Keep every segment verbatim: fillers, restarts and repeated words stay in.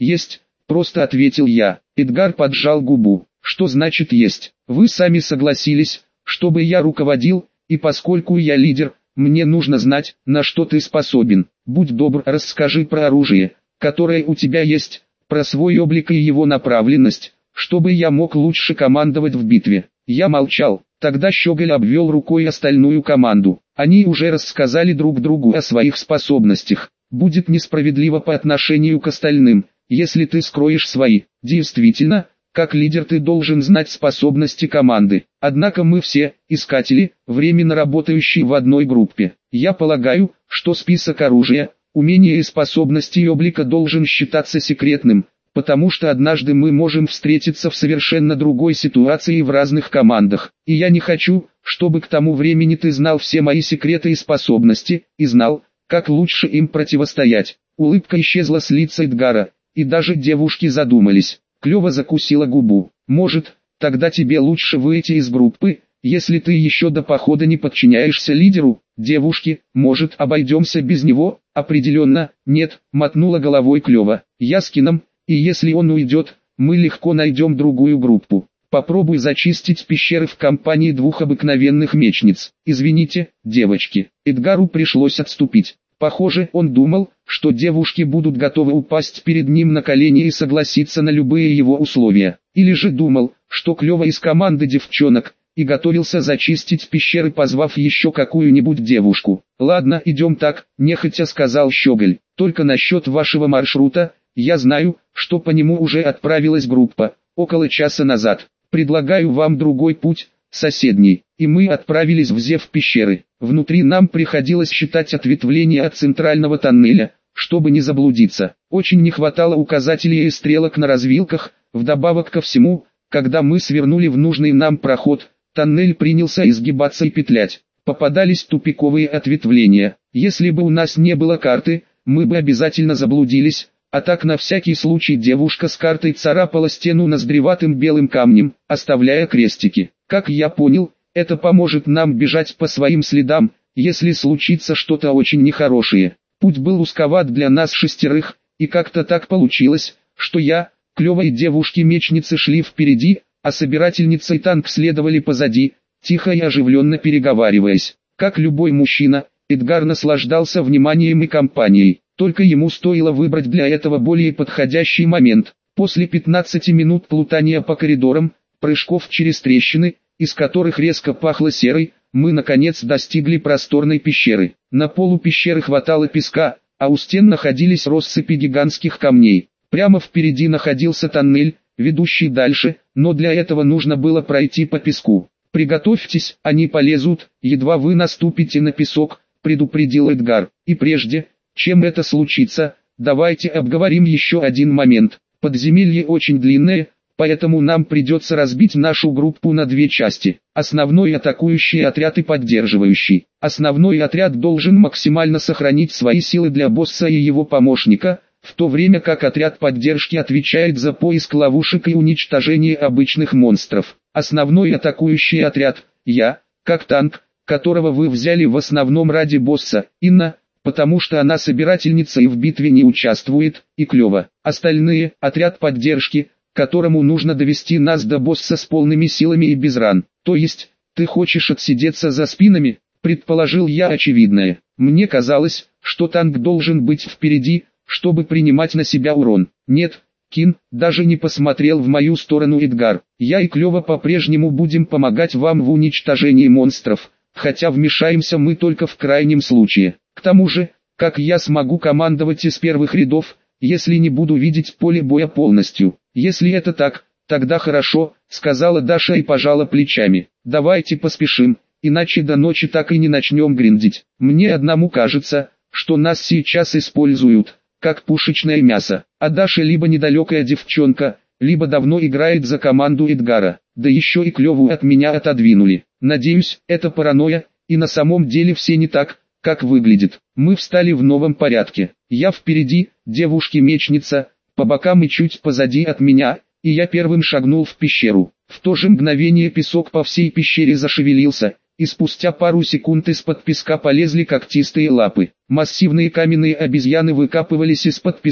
«Есть», — просто ответил я. Эдгар поджал губу. «Что значит есть? Вы сами согласились, чтобы я руководил, и поскольку я лидер, мне нужно знать, на что ты способен. Будь добр, расскажи про оружие, которое у тебя есть, про свой облик и его направленность, чтобы я мог лучше командовать в битве». Я молчал. Тогда Щеголь обвел рукой остальную команду. Они уже рассказали друг другу о своих способностях. Будет несправедливо по отношению к остальным, если ты скроешь свои. Действительно, как лидер ты должен знать способности команды. Однако мы все, искатели, временно работающие в одной группе. Я полагаю, что список оружия, умения и способностей облика должен считаться секретным, потому что однажды мы можем встретиться в совершенно другой ситуации в разных командах. И я не хочу, чтобы к тому времени ты знал все мои секреты и способности, и знал, как лучше им противостоять. Улыбка исчезла с лица Эдгара, и даже девушки задумались. Клёва закусила губу. «Может, тогда тебе лучше выйти из группы, если ты еще до похода не подчиняешься лидеру?» «Девушки, может, обойдемся без него?» «Определенно, нет», — мотнула головой Клёва. «Я с Кином, и если он уйдет, мы легко найдем другую группу. Попробуй зачистить пещеры в компании двух обыкновенных мечниц. Извините, девочки». Эдгару пришлось отступить. Похоже, он думал, что девушки будут готовы упасть перед ним на колени и согласиться на любые его условия. Или же думал, что Клёва из команды девчонок, и готовился зачистить пещеры, позвав еще какую-нибудь девушку. «Ладно, идем так», — нехотя сказал Щеголь. «Только насчет вашего маршрута, я знаю, что по нему уже отправилась группа, около часа назад. Предлагаю вам другой путь, соседний». И мы отправились в Зев пещеры. Внутри нам приходилось считать ответвления от центрального тоннеля, чтобы не заблудиться. Очень не хватало указателей и стрелок на развилках. Вдобавок ко всему, когда мы свернули в нужный нам проход, тоннель принялся изгибаться и петлять. Попадались тупиковые ответвления. Если бы у нас не было карты, мы бы обязательно заблудились. А так на всякий случай девушка с картой царапала стену ноздреватым белым камнем, оставляя крестики. Как я понял, это поможет нам бежать по своим следам, если случится что-то очень нехорошее. Путь был узковат для нас шестерых, и как-то так получилось, что я, Клёва и девушки-мечницы шли впереди, а собирательница и танк следовали позади, тихо и оживленно переговариваясь. Как любой мужчина, Эдгар наслаждался вниманием и компанией. Только ему стоило выбрать для этого более подходящий момент. После пятнадцати минут плутания по коридорам, прыжков через трещины, из которых резко пахло серой, мы наконец достигли просторной пещеры. На полу пещеры хватало песка, а у стен находились россыпи гигантских камней. Прямо впереди находился тоннель, ведущий дальше, но для этого нужно было пройти по песку. «Приготовьтесь, они полезут, едва вы наступите на песок», — предупредил Эдгар. «И прежде, чем это случится, давайте обговорим еще один момент. Подземелье очень длинное, поэтому нам придется разбить нашу группу на две части. Основной атакующий отряд и поддерживающий. Основной отряд должен максимально сохранить свои силы для босса и его помощника, в то время как отряд поддержки отвечает за поиск ловушек и уничтожение обычных монстров. Основной атакующий отряд, я, как танк, которого вы взяли в основном ради босса, Инна, потому что она собирательница и в битве не участвует, и Клёва. Остальные – отряд поддержки, которому нужно довести нас до босса с полными силами и без ран. То есть, ты хочешь отсидеться за спинами? Предположил я очевидное. Мне казалось, что танк должен быть впереди, чтобы принимать на себя урон. Нет, Кин, даже не посмотрел в мою сторону Эдгар. Я и Клёва по-прежнему будем помогать вам в уничтожении монстров, хотя вмешаемся мы только в крайнем случае. К тому же, как я смогу командовать из первых рядов, если не буду видеть поле боя полностью? Если это так, тогда хорошо, сказала Даша и пожала плечами. Давайте поспешим, иначе до ночи так и не начнем гриндить. Мне одному кажется, что нас сейчас используют, как пушечное мясо. А Даша либо недалекая девчонка, либо давно играет за команду Эдгара. Да еще и Клёву от меня отодвинули. Надеюсь, это паранойя, и на самом деле все не так, как выглядит. Мы встали в новом порядке. Я впереди, девушки-мечница, по бокам и чуть позади от меня, и я первым шагнул в пещеру. В то же мгновение песок по всей пещере зашевелился, и спустя пару секунд из-под песка полезли когтистые лапы. Массивные каменные обезьяны выкапывались из-под песка,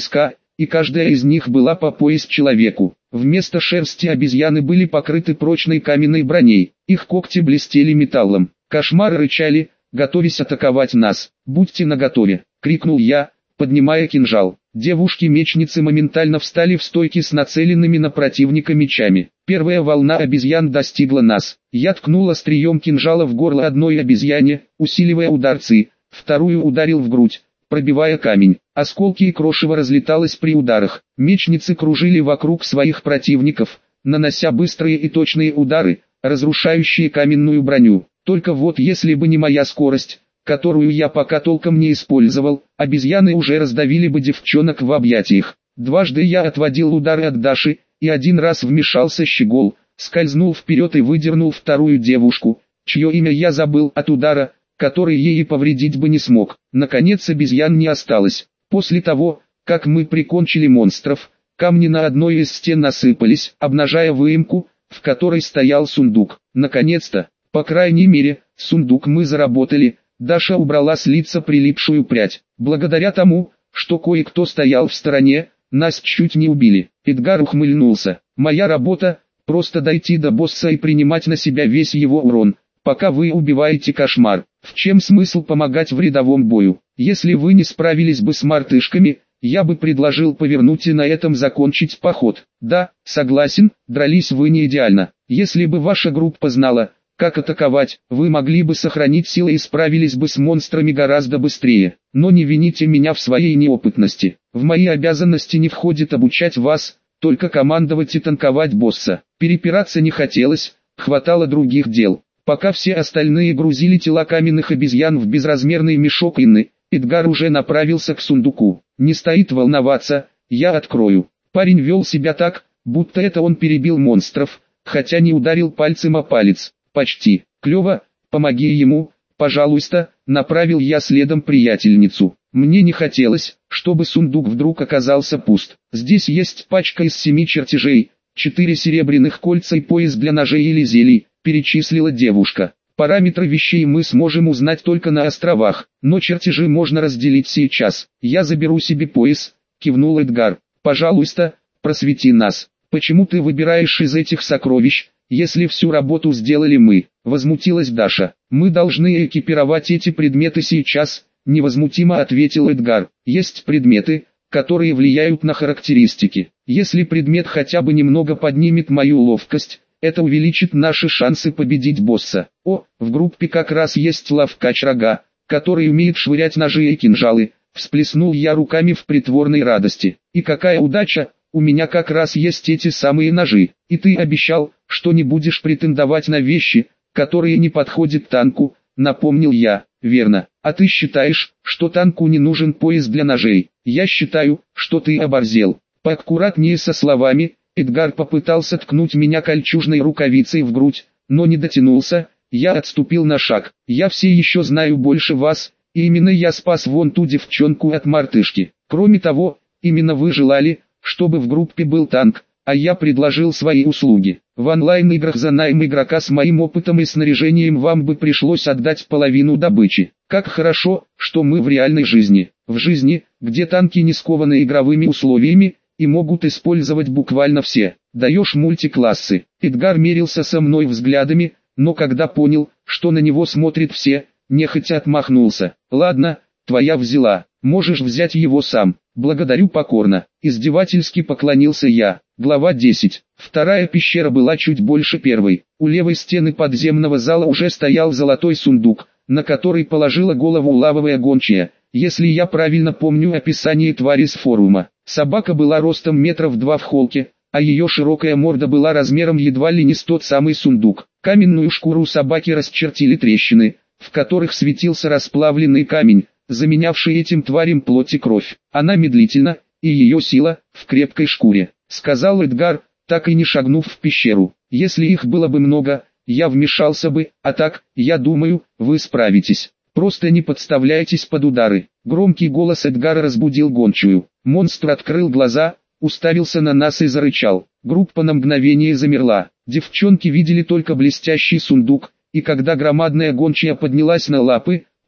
и каждая из них была по пояс человеку. Вместо шерсти обезьяны были покрыты прочной каменной броней, их когти блестели металлом. Кошмары рычали, готовясь атаковать нас. «Будьте наготове!» — крикнул я, поднимая кинжал. Девушки-мечницы моментально встали в стойки с нацеленными на противника мечами. Первая волна обезьян достигла нас. Я ткнул острием кинжала в горло одной обезьяне, усиливая ударцы, вторую ударил в грудь, пробивая камень. Осколки и крошево разлеталось при ударах. Мечницы кружили вокруг своих противников, нанося быстрые и точные удары, разрушающие каменную броню. Только вот если бы не моя скорость, которую я пока толком не использовал, обезьяны уже раздавили бы девчонок в объятиях. Дважды я отводил удары от Даши, и один раз вмешался Щегол, скользнул вперед и выдернул вторую девушку, чье имя я забыл, от удара, который ей повредить бы не смог. Наконец обезьян не осталось. После того, как мы прикончили монстров, камни на одной из стен насыпались, обнажая выемку, в которой стоял сундук. Наконец-то, по крайней мере, сундук мы заработали. Даша убрала с лица прилипшую прядь. Благодаря тому, что кое-кто стоял в стороне, нас чуть не убили. Эдгар ухмыльнулся. Моя работа – просто дойти до босса и принимать на себя весь его урон, пока вы убиваете кошмар. В чем смысл помогать в рядовом бою? Если вы не справились бы с мартышками, я бы предложил повернуть и на этом закончить поход. Да, согласен, дрались вы не идеально. Если бы ваша группа знала, как атаковать, вы могли бы сохранить силы и справились бы с монстрами гораздо быстрее. Но не вините меня в своей неопытности. В мои обязанности не входит обучать вас, только командовать и танковать босса. Перепираться не хотелось, хватало других дел. Пока все остальные грузили тела каменных обезьян в безразмерный мешок Инны, Эдгар уже направился к сундуку. Не стоит волноваться, я открою. Парень вел себя так, будто это он перебил монстров, хотя не ударил пальцем о палец. Почти. Клево, помоги ему, пожалуйста, направил я следом приятельницу. Мне не хотелось, чтобы сундук вдруг оказался пуст. Здесь есть пачка из семи чертежей, четыре серебряных кольца и пояс для ножей или зелий, перечислила девушка. Параметры вещей мы сможем узнать только на островах, но чертежи можно разделить сейчас. Я заберу себе пояс, кивнул Эдгар. Пожалуйста, просвети нас. Почему ты выбираешь из этих сокровищ, если всю работу сделали мы? Возмутилась Даша. Мы должны экипировать эти предметы сейчас, невозмутимо ответил Эдгар. Есть предметы, которые влияют на характеристики. Если предмет хотя бы немного поднимет мою ловкость, это увеличит наши шансы победить босса. О, в группе как раз есть ловкач Рога, который умеет швырять ножи и кинжалы. Всплеснул я руками в притворной радости. И какая удача! У меня как раз есть эти самые ножи, и ты обещал, что не будешь претендовать на вещи, которые не подходят танку, напомнил я. Верно, а ты считаешь, что танку не нужен пояс для ножей? Я считаю, что ты оборзел. Поаккуратнее со словами. Эдгар попытался ткнуть меня кольчужной рукавицей в грудь, но не дотянулся. Я отступил на шаг. Я все еще знаю больше вас, и именно я спас вон ту девчонку от мартышки. Кроме того, именно вы желали, чтобы в группе был танк, а я предложил свои услуги. В онлайн-играх за найм игрока с моим опытом и снаряжением вам бы пришлось отдать половину добычи. Как хорошо, что мы в реальной жизни. В жизни, где танки не скованы игровыми условиями, и могут использовать буквально все. Даешь мультиклассы. Эдгар мерился со мной взглядами, но когда понял, что на него смотрят все, нехотя отмахнулся. Ладно, твоя взяла, можешь взять его сам. Благодарю покорно. Издевательски поклонился я. Глава десять. Вторая пещера была чуть больше первой. У левой стены подземного зала уже стоял золотой сундук, на который положила голову лавовая гончая, если я правильно помню описание твари с форума. Собака была ростом метров два в холке, а ее широкая морда была размером едва ли не с тот самый сундук. Каменную шкуру собаки расчертили трещины, в которых светился расплавленный камень, заменявший этим тварям плоть и кровь. Она медлительна, и ее сила в крепкой шкуре, сказал Эдгар, так и не шагнув в пещеру. Если их было бы много, я вмешался бы, а так, я думаю, вы справитесь. Просто не подставляйтесь под удары. Громкий голос Эдгара разбудил гончую. Монстр открыл глаза, уставился на нас и зарычал. Группа на мгновение замерла. Девчонки видели только блестящий сундук, и когда громадная гончая поднялась на лапы,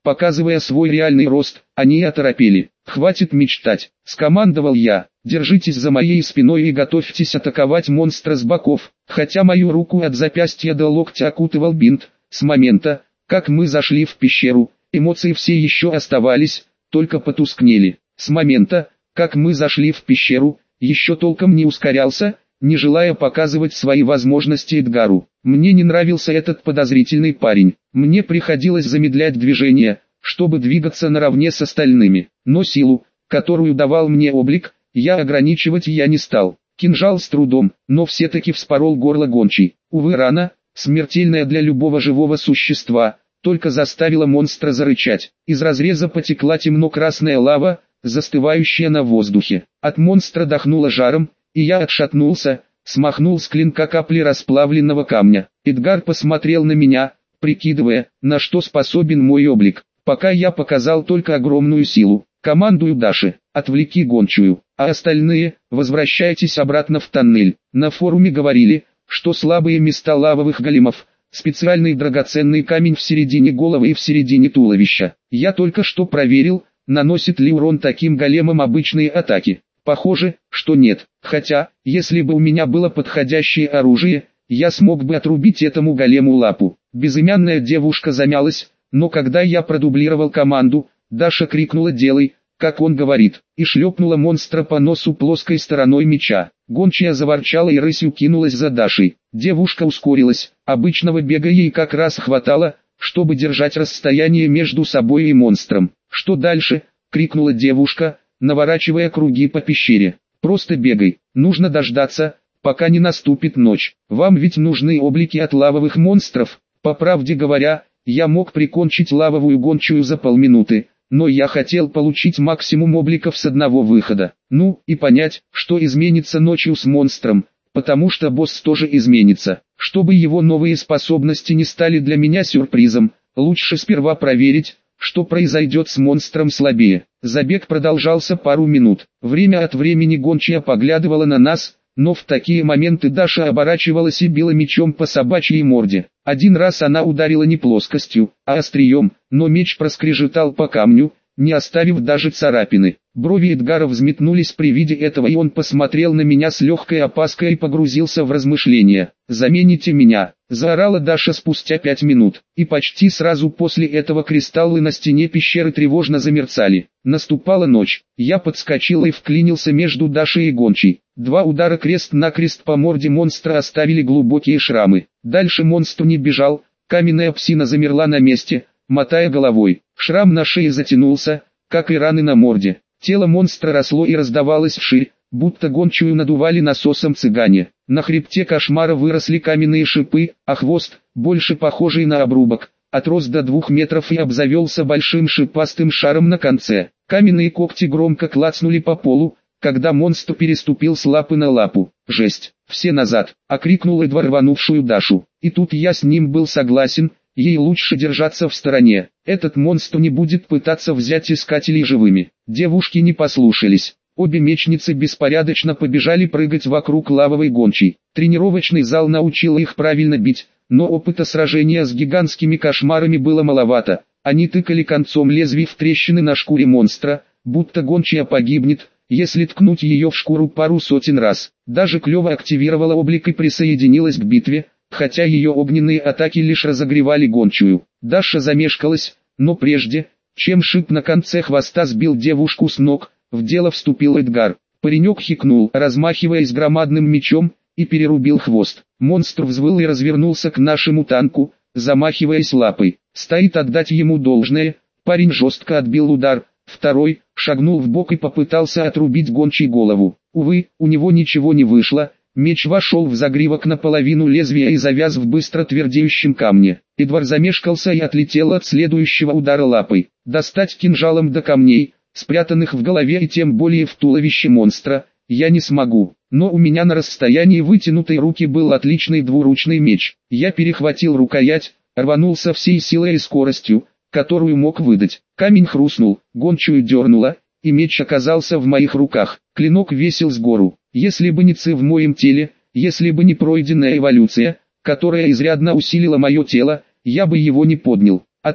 показывая свой реальный рост, они оторопели. «Хватит мечтать», — скомандовал я. «Держитесь за моей спиной и готовьтесь атаковать монстра с боков». Хотя мою руку от запястья до локтя окутывал бинт, с момента, как мы зашли в пещеру, эмоции все еще оставались, только потускнели. С момента, как мы зашли в пещеру, еще толком не ускорялся, не желая показывать свои возможности Эдгару. Мне не нравился этот подозрительный парень. Мне приходилось замедлять движение, чтобы двигаться наравне с остальными. Но силу, которую давал мне облик, я ограничивать я не стал. Кинжал с трудом, но все-таки вспорол горло гончей. Увы, рана, смертельная для любого живого существа, только заставила монстра зарычать. Из разреза потекла темно-красная лава, застывающая на воздухе. От монстра дохнуло жаром, и я отшатнулся, смахнул с клинка капли расплавленного камня. Эдгар посмотрел на меня, прикидывая, на что способен мой облик. Пока я показал только огромную силу. Командую Даше, отвлеки гончую, а остальные, возвращайтесь обратно в тоннель. На форуме говорили, что слабые места лавовых големов, специальный драгоценный камень в середине головы и в середине туловища. Я только что проверил, наносит ли урон таким големам обычные атаки. Похоже, что нет, хотя, если бы у меня было подходящее оружие, я смог бы отрубить этому голему лапу. Безымянная девушка замялась, но когда я продублировал команду, Даша крикнула «делай», как он говорит, и шлепнула монстра по носу плоской стороной меча. Гончая заворчала и рысью кинулась за Дашей. Девушка ускорилась, обычного бега ей как раз хватало, чтобы держать расстояние между собой и монстром. «Что дальше?» — крикнула девушка, наворачивая круги по пещере. «Просто бегай, нужно дождаться, пока не наступит ночь. Вам ведь нужны облики от лавовых монстров». По правде говоря, я мог прикончить лавовую гончую за полминуты, но я хотел получить максимум обликов с одного выхода. Ну, и понять, что изменится ночью с монстром, потому что босс тоже изменится. Чтобы его новые способности не стали для меня сюрпризом, лучше сперва проверить, что произойдет с монстром слабее. Забег продолжался пару минут. Время от времени гончая поглядывала на нас, но в такие моменты Даша оборачивалась и била мечом по собачьей морде. Один раз она ударила не плоскостью, а острием, но меч проскрежетал по камню, не оставив даже царапины. Брови Эдгара взметнулись при виде этого, и он посмотрел на меня с легкой опаской и погрузился в размышления. «Замените меня!» – заорала Даша спустя пять минут. И почти сразу после этого кристаллы на стене пещеры тревожно замерцали. Наступала ночь. Я подскочил и вклинился между Дашей и гончей. Два удара крест-накрест по морде монстра оставили глубокие шрамы. Дальше монстр не бежал, каменная псина замерла на месте, мотая головой. Шрам на шее затянулся, как и раны на морде. Тело монстра росло и раздавалось вширь, будто гончую надували насосом цыгане. На хребте кошмара выросли каменные шипы, а хвост, больше похожий на обрубок, отрос до двух метров и обзавелся большим шипастым шаром на конце. Каменные когти громко клацнули по полу, когда монстр переступил с лапы на лапу. «Жесть! Все назад!» — окрикнул едва рванувшую Дашу. И тут я с ним был согласен, ей лучше держаться в стороне. Этот монстр не будет пытаться взять искателей живыми. Девушки не послушались. Обе мечницы беспорядочно побежали прыгать вокруг лавовой гончей. Тренировочный зал научил их правильно бить, но опыта сражения с гигантскими кошмарами было маловато. Они тыкали концом лезвий в трещины на шкуре монстра, будто гончая погибнет, если ткнуть ее в шкуру пару сотен раз. Даже Клёва активировала облик и присоединилась к битве, хотя ее огненные атаки лишь разогревали гончую. Даша замешкалась, но прежде, чем шип на конце хвоста сбил девушку с ног, в дело вступил Эдгар. Паренек хикнул, размахиваясь громадным мечом, и перерубил хвост. Монстр взвыл и развернулся к нашему танку, замахиваясь лапой. Стоит отдать ему должное, парень жестко отбил удар, второй, шагнул вбок и попытался отрубить гончей голову. Увы, у него ничего не вышло. Меч вошел в загривок наполовину лезвия и завяз в быстро твердеющем камне. Эдвард замешкался и отлетел от следующего удара лапой. Достать кинжалом до камней, спрятанных в голове и тем более в туловище монстра, я не смогу. Но у меня на расстоянии вытянутой руки был отличный двуручный меч. Я перехватил рукоять, рванулся всей силой и скоростью, которую мог выдать. Камень хрустнул, гончую дернуло, и меч оказался в моих руках. Клинок весил с гору. Если бы не ци в моем теле, если бы не пройденная эволюция, которая изрядно усилила мое тело, я бы его не поднял. А так,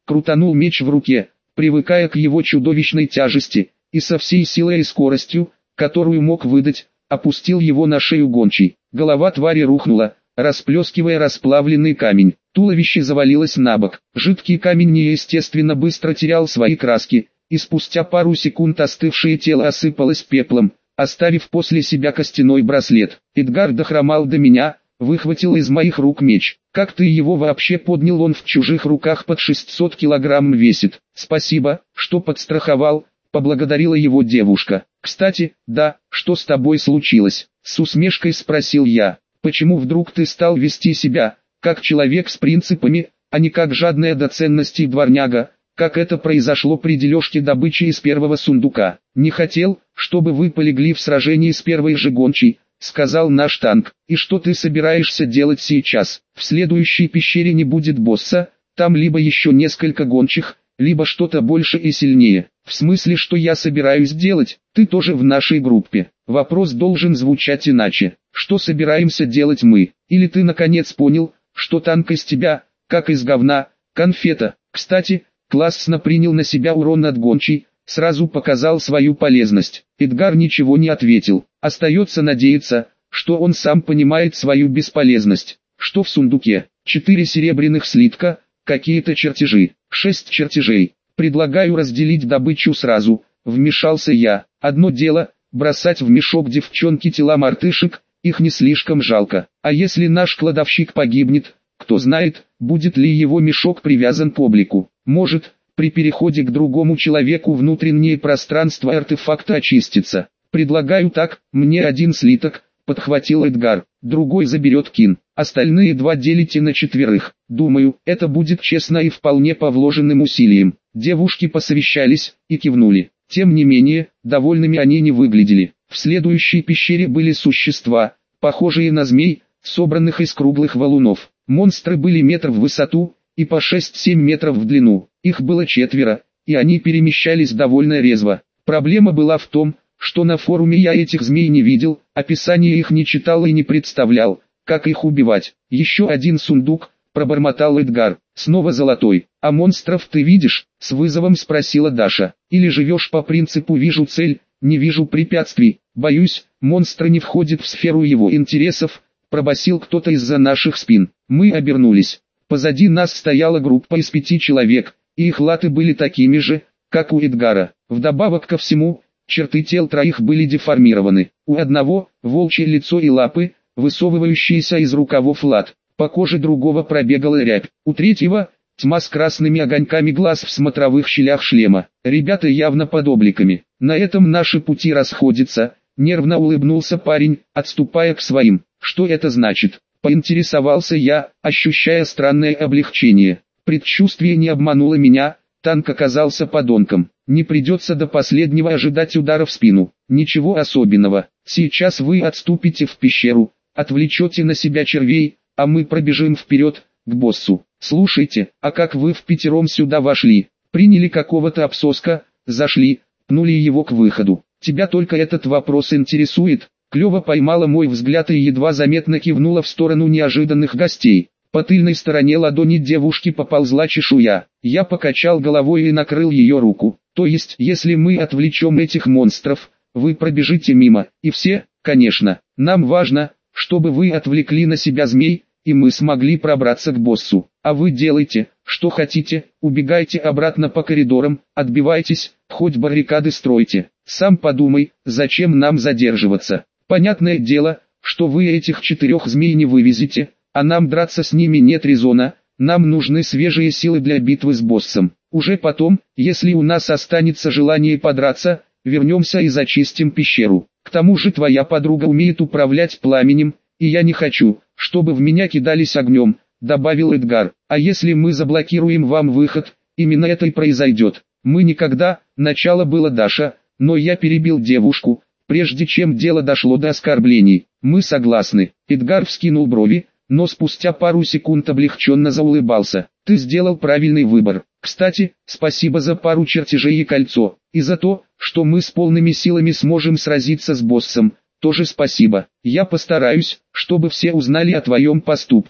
крутанул меч в руке, привыкая к его чудовищной тяжести, и со всей силой и скоростью, которую мог выдать, опустил его на шею гончей. Голова твари рухнула, расплескивая расплавленный камень. Туловище завалилось на бок. Жидкий камень неестественно быстро терял свои краски, и спустя пару секунд остывшее тело осыпалось пеплом, оставив после себя костяной браслет. Эдгар дохромал до меня, выхватил из моих рук меч. «Как ты его вообще поднял? Он в чужих руках под шестьсот килограмм весит». «Спасибо, что подстраховал», — поблагодарила его девушка. «Кстати, да, что с тобой случилось?» — с усмешкой спросил я. «Почему вдруг ты стал вести себя, как человек с принципами, а не как жадная до ценностей дворняга, как это произошло при дележке добычи из первого сундука? Не хотел, чтобы вы полегли в сражении с первой же гончей», — сказал наш танк. «И что ты собираешься делать сейчас? В следующей пещере не будет босса, там либо еще несколько гончих, либо что-то больше и сильнее». «В смысле, что я собираюсь делать? Ты тоже в нашей группе». Вопрос должен звучать иначе. Что собираемся делать мы? Или ты наконец понял, что танк из тебя, как из говна, конфета? Кстати, классно принял на себя урон от гончей, сразу показал свою полезность. Эдгар ничего не ответил. Остается надеяться, что он сам понимает свою бесполезность. Что в сундуке? Четыре серебряных слитка, какие-то чертежи. Шесть чертежей. Предлагаю разделить добычу сразу, вмешался я. Одно дело, бросать в мешок девчонки тела мартышек, их не слишком жалко. А если наш кладовщик погибнет, кто знает, будет ли его мешок привязан к облику. Может, при переходе к другому человеку внутреннее пространство артефакта очистится. Предлагаю так, мне один слиток, подхватил Эдгар, другой заберет Кин. Остальные два делите на четверых. Думаю, это будет честно и вполне по вложенным усилиям. Девушки посовещались и кивнули. Тем не менее, довольными они не выглядели. В следующей пещере были существа, похожие на змей, собранных из круглых валунов. Монстры были метр в высоту и по шесть-семь метров в длину. Их было четверо, и они перемещались довольно резво. Проблема была в том, что на форуме я этих змей не видел, описание их не читал и не представлял, как их убивать. Еще один сундук, пробормотал Эдгар. Снова золотой. А монстров ты видишь? С вызовом спросила Даша. Или живешь по принципу вижу цель, не вижу препятствий? Боюсь, монстры не входят в сферу его интересов, пробасил кто-то из-за наших спин. Мы обернулись. Позади нас стояла группа из пяти человек, и их латы были такими же, как у Эдгара. Вдобавок ко всему, черты тел троих были деформированы. У одного – волчье лицо и лапы, высовывающиеся из рукавов лат. По коже другого пробегала рябь. У третьего – тьма с красными огоньками глаз в смотровых щелях шлема. Ребята явно под обликами. На этом наши пути расходятся. Нервно улыбнулся парень, отступая к своим. Что это значит? Поинтересовался я, ощущая странное облегчение. Предчувствие не обмануло меня, танк оказался подонком. Не придется до последнего ожидать удара в спину. Ничего особенного. Сейчас вы отступите в пещеру, отвлечете на себя червей, а мы пробежим вперед, к боссу. Слушайте, а как вы впятером сюда вошли? Приняли какого-то обсоска, зашли, пнули его к выходу. Тебя только этот вопрос интересует? Клёва поймала мой взгляд и едва заметно кивнула в сторону неожиданных гостей. По тыльной стороне ладони девушки поползла чешуя. Я покачал головой и накрыл ее руку. То есть, если мы отвлечем этих монстров, вы пробежите мимо, и все, конечно. Нам важно, чтобы вы отвлекли на себя змей, и мы смогли пробраться к боссу. А вы делайте, что хотите, убегайте обратно по коридорам, отбивайтесь, хоть баррикады стройте. Сам подумай, зачем нам задерживаться. Понятное дело, что вы этих четырех змей не вывезете, а нам драться с ними нет резона, нам нужны свежие силы для битвы с боссом. Уже потом, если у нас останется желание подраться, вернемся и зачистим пещеру. К тому же твоя подруга умеет управлять пламенем, и я не хочу, чтобы в меня кидались огнем, добавил Эдгар. А если мы заблокируем вам выход, именно это и произойдет. Мы никогда, начало было Даша, но я перебил девушку, прежде чем дело дошло до оскорблений. Мы согласны. Эдгар вскинул брови, но спустя пару секунд облегченно заулыбался. Ты сделал правильный выбор. Кстати, спасибо за пару чертежей и кольцо, и за то, что мы с полными силами сможем сразиться с боссом. Тоже спасибо. Я постараюсь, чтобы все узнали о твоем поступке.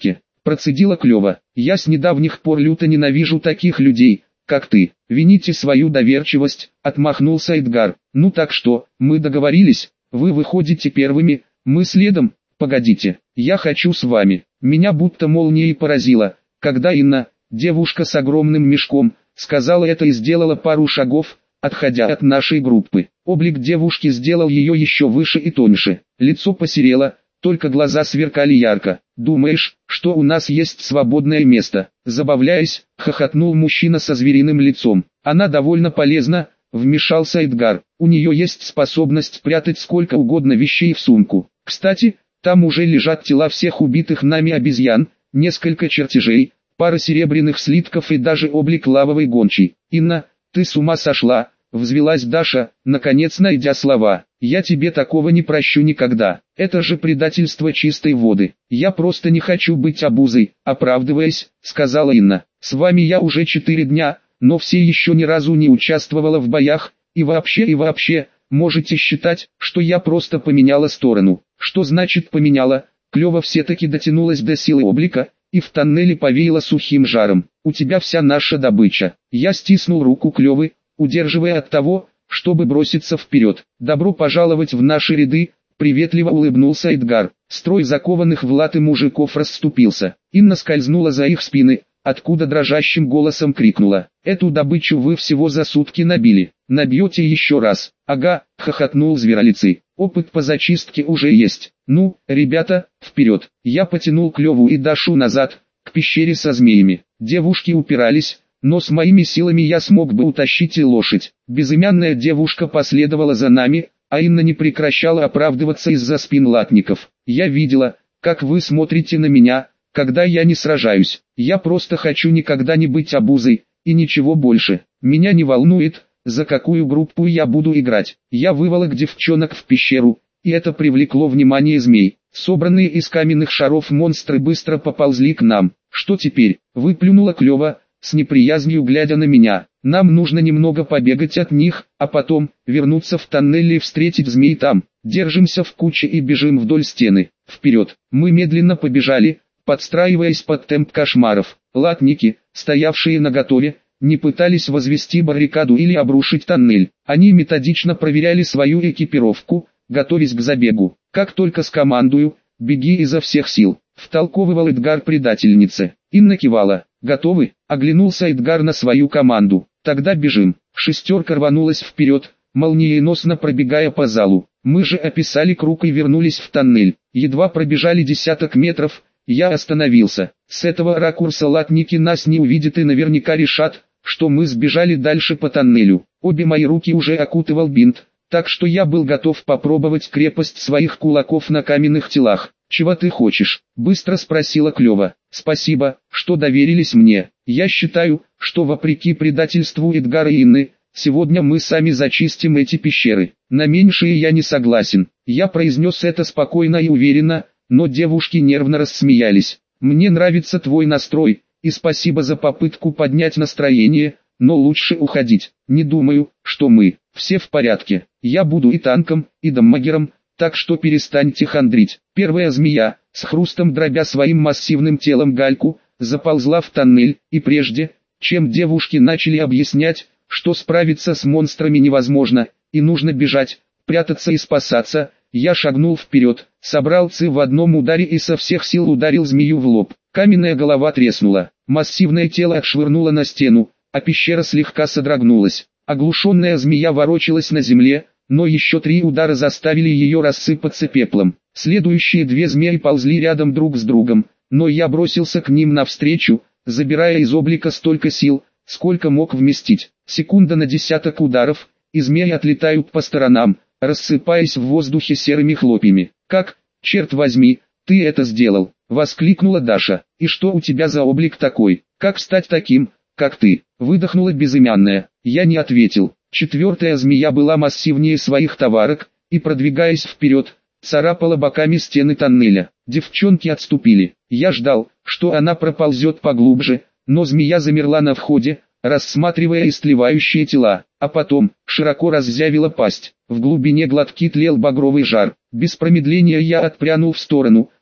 процедила Клёва. Я с недавних пор люто ненавижу таких людей, как ты. Вините свою доверчивость, отмахнулся Эдгар. Ну так что, мы договорились, вы выходите первыми, мы следом. Погодите, я хочу с вами. Меня будто молнией поразило, когда Инна, девушка с огромным мешком, сказала это и сделала пару шагов, отходя от нашей группы. Облик девушки сделал ее еще выше и тоньше. Лицо посерело, только глаза сверкали ярко. «Думаешь, что у нас есть свободное место?» Забавляясь, хохотнул мужчина со звериным лицом. «Она довольно полезна», вмешался Эдгар. «У нее есть способность спрятать сколько угодно вещей в сумку. Кстати, там уже лежат тела всех убитых нами обезьян, несколько чертежей, пара серебряных слитков и даже облик лавовой гончей. Инна, ты с ума сошла?» Взвелась Даша, наконец найдя слова. «Я тебе такого не прощу никогда. Это же предательство чистой воды. Я просто не хочу быть обузой», оправдываясь, сказала Инна. «С вами я уже четыре дня, но все еще ни разу не участвовала в боях, и вообще и вообще, можете считать, что я просто поменяла сторону». «Что значит поменяла?» Клёва все-таки дотянулась до силы облика, и в тоннеле повеяло сухим жаром. «У тебя вся наша добыча». Я стиснул руку Клёвы, удерживая от того, чтобы броситься вперед. «Добро пожаловать в наши ряды», приветливо улыбнулся Эдгар. Строй закованных в латы мужиков расступился. Инна скользнула за их спины, откуда дрожащим голосом крикнула: «Эту добычу вы всего за сутки набили. Набьете еще раз». «Ага», хохотнул Зверолицый. «Опыт по зачистке уже есть. Ну, ребята, вперед». Я потянул Клёву и Дашу назад, к пещере со змеями. Девушки упирались, но с моими силами я смог бы утащить и лошадь. Безымянная девушка последовала за нами, а Инна не прекращала оправдываться из-за спин латников. «Я видела, как вы смотрите на меня, когда я не сражаюсь. Я просто хочу никогда не быть обузой, и ничего больше. Меня не волнует, за какую группу я буду играть». Я выволок девчонок в пещеру, и это привлекло внимание змей. Собранные из каменных шаров монстры быстро поползли к нам. «Что теперь?» — выплюнула Клёва, с неприязнью глядя на меня. «Нам нужно немного побегать от них, а потом вернуться в тоннель и встретить змей там. Держимся в куче и бежим вдоль стены. Вперед!» Мы медленно побежали, подстраиваясь под темп кошмаров. Латники, стоявшие наготове, не пытались возвести баррикаду или обрушить тоннель. Они методично проверяли свою экипировку, готовясь к забегу. «Как только скомандую, беги изо всех сил», — втолковывал Эдгар предательнице. Инна кивала. «Готовы?» — оглянулся Эдгар на свою команду. «Тогда бежим». Шестерка рванулась вперед, молниеносно пробегая по залу. Мы же описали круг и вернулись в тоннель. Едва пробежали десяток метров, я остановился. С этого ракурса латники нас не увидят и наверняка решат, что мы сбежали дальше по тоннелю. Обе мои руки уже окутывал бинт, так что я был готов попробовать крепость своих кулаков на каменных телах. «Чего ты хочешь?» — быстро спросила Клёва. «Спасибо, что доверились мне. Я считаю, что вопреки предательству Эдгара и Инны, сегодня мы сами зачистим эти пещеры. На меньшее я не согласен». Я произнес это спокойно и уверенно, но девушки нервно рассмеялись. «Мне нравится твой настрой, и спасибо за попытку поднять настроение, но лучше уходить. Не думаю, что мы все в порядке. Я буду и танком, и дамагером, так что перестаньте хандрить». Первая змея, с хрустом дробя своим массивным телом гальку, заползла в тоннель, и прежде, чем девушки начали объяснять, что справиться с монстрами невозможно, и нужно бежать, прятаться и спасаться, я шагнул вперед, собрал ци в одном ударе и со всех сил ударил змею в лоб. Каменная голова треснула, массивное тело отшвырнуло на стену, а пещера слегка содрогнулась. Оглушенная змея ворочалась на земле, но еще три удара заставили ее рассыпаться пеплом. Следующие две змеи ползли рядом друг с другом, но я бросился к ним навстречу, забирая из облика столько сил, сколько мог вместить. Секунда на десяток ударов, и змеи отлетают по сторонам, рассыпаясь в воздухе серыми хлопьями. «Как, черт возьми, ты это сделал?» — воскликнула Даша. «И что у тебя за облик такой? Как стать таким, как ты?» — выдохнула безымянная. Я не ответил. Четвертая змея была массивнее своих товарок, и, продвигаясь вперед, царапала боками стены тоннеля. Девчонки отступили. Я ждал, что она проползет поглубже, но змея замерла на входе, рассматривая истлевающие тела, а потом широко раззявила пасть. В глубине глотки тлел багровый жар. Без промедления я отпрянул в сторону,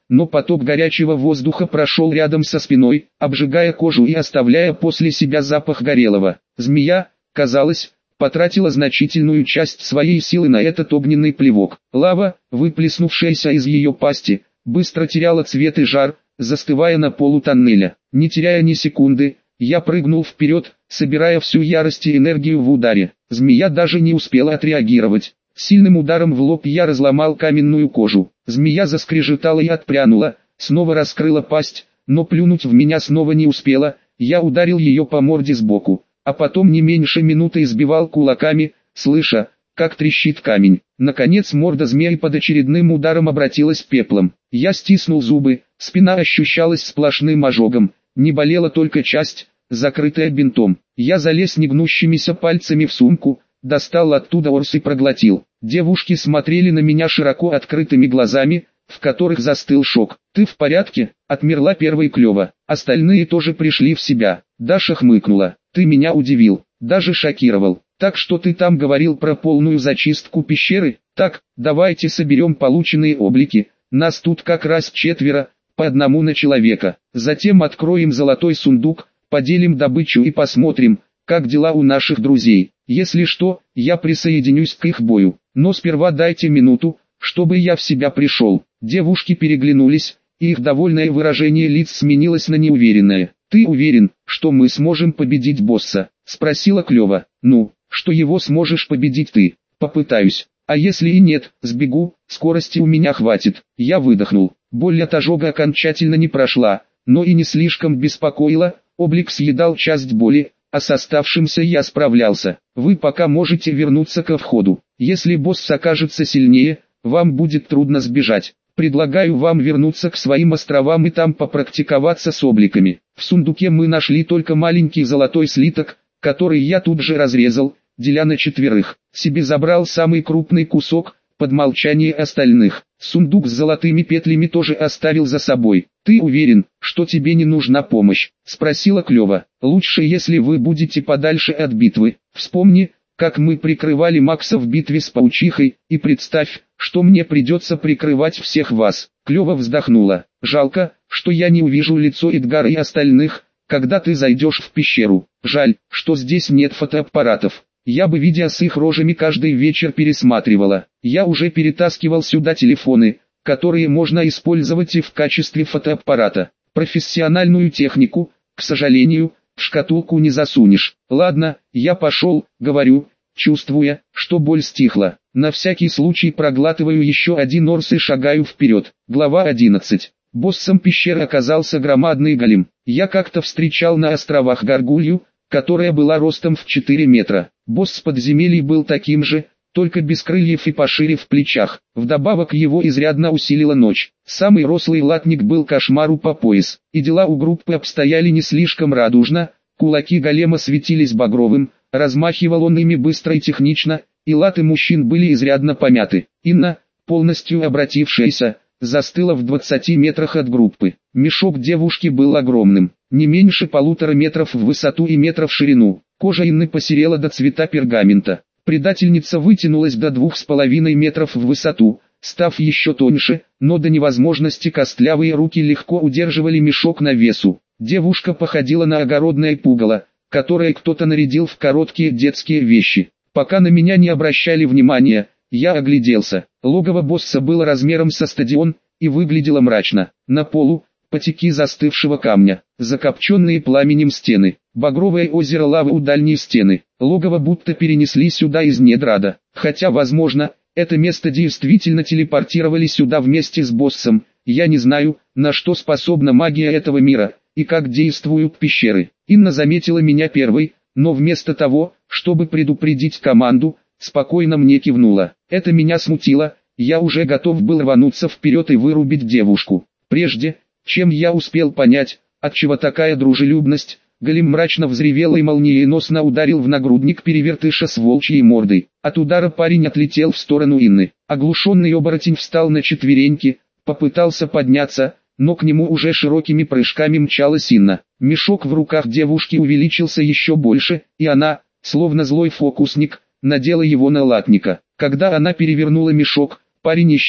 но поток горячего воздуха прошел рядом со спиной, обжигая кожу и оставляя после себя запах горелого. Змея, казалось, потратила значительную часть своей силы на этот огненный плевок. Лава, выплеснувшаяся из ее пасти, быстро теряла цвет и жар, застывая на полу тоннеля. Не теряя ни секунды, я прыгнул вперед, собирая всю ярость и энергию в ударе. Змея даже не успела отреагировать. Сильным ударом в лоб я разломал каменную кожу. Змея заскрежетала и отпрянула, снова раскрыла пасть, но плюнуть в меня снова не успела. Я ударил ее по морде сбоку, а потом не меньше минуты избивал кулаками, слыша, как трещит камень. Наконец морда змеи под очередным ударом обратилась пеплом. Я стиснул зубы, спина ощущалась сплошным ожогом, не болела только часть, закрытая бинтом. Я залез негнущимися пальцами в сумку, достал оттуда орс и проглотил. Девушки смотрели на меня широко открытыми глазами, в которых застыл шок. «Ты в порядке?» — отмерла первой Клёва. Остальные тоже пришли в себя. Даша хмыкнула. «Ты меня удивил, даже шокировал. Так что ты там говорил про полную зачистку пещеры? Так, давайте соберем полученные облики. Нас тут как раз четверо, по одному на человека. Затем откроем золотой сундук, поделим добычу и посмотрим, как дела у наших друзей. Если что, я присоединюсь к их бою. Но сперва дайте минуту, чтобы я в себя пришел». Девушки переглянулись, и их довольное выражение лиц сменилось на неуверенное. «Ты уверен, что мы сможем победить босса?» — спросила Клёва. «Ну, что его сможешь победить ты?» «Попытаюсь. А если и нет, сбегу, скорости у меня хватит». Я выдохнул. Боль от ожога окончательно не прошла, но и не слишком беспокоила. Облик съедал часть боли, а с оставшимся я справлялся. Вы пока можете вернуться ко входу. Если босс окажется сильнее, вам будет трудно сбежать. Предлагаю вам вернуться к своим островам и там попрактиковаться с обликами. В сундуке мы нашли только маленький золотой слиток, который я тут же разрезал, деля на четверых. Себе забрал самый крупный кусок, под молчание остальных. Сундук с золотыми петлями тоже оставил за собой. «Ты уверен, что тебе не нужна помощь?» — спросила Клёва. «Лучше, если вы будете подальше от битвы. Вспомни, как мы прикрывали Макса в битве с паучихой, и представь, что мне придется прикрывать всех вас». Клёва вздохнула. «Жалко, что я не увижу лицо Эдгара и остальных, когда ты зайдешь в пещеру. Жаль, что здесь нет фотоаппаратов. Я бы видео с их рожами каждый вечер пересматривала. Я уже перетаскивал сюда телефоны, которые можно использовать и в качестве фотоаппарата. Профессиональную технику, к сожалению, в шкатулку не засунешь. Ладно, я пошел», — говорю, чувствуя, что боль стихла. На всякий случай проглатываю еще один орс и шагаю вперед. Глава одиннадцать. Боссом пещеры оказался громадный голем. Я как-то встречал на островах горгулью, которая была ростом в четыре метра. Босс подземелий был таким же, только без крыльев и пошире в плечах. Вдобавок его изрядно усилила ночь. Самый рослый латник был кошмару по пояс, и дела у группы обстояли не слишком радужно. Кулаки голема светились багровым, размахивал он ими быстро и технично, и латы мужчин были изрядно помяты. Инна, полностью обратившаяся, застыла в двадцати метрах от группы. Мешок девушки был огромным, не меньше полутора метров в высоту и метра в ширину. Кожа Инны посерела до цвета пергамента. Предательница вытянулась до двух с половиной метров в высоту, став еще тоньше, но до невозможности костлявые руки легко удерживали мешок на весу. Девушка походила на огородное пугало, которое кто-то нарядил в короткие детские вещи. Пока на меня не обращали внимания, я огляделся. Логово босса было размером со стадион и выглядело мрачно. На полу потеки застывшего камня, закопченные пламенем стены, багровое озеро лавы у дальней стены. Логово будто перенесли сюда из недрада. Хотя, возможно, это место действительно телепортировали сюда вместе с боссом. Я не знаю, на что способна магия этого мира и как действуют пещеры. Инна заметила меня первой, но вместо того, чтобы предупредить команду, спокойно мне кивнула. Это меня смутило, я уже готов был рвануться вперед и вырубить девушку. Прежде, чем я успел понять, отчего такая дружелюбность, голем мрачно взревел и молниеносно ударил в нагрудник перевертыша с волчьей мордой. От удара парень отлетел в сторону Инны. Оглушенный оборотень встал на четвереньки, попытался подняться, но к нему уже широкими прыжками мчалась Инна. Мешок в руках девушки увеличился еще больше, и она, словно злой фокусник, надела его на латника. Когда она перевернула мешок, парень исчез.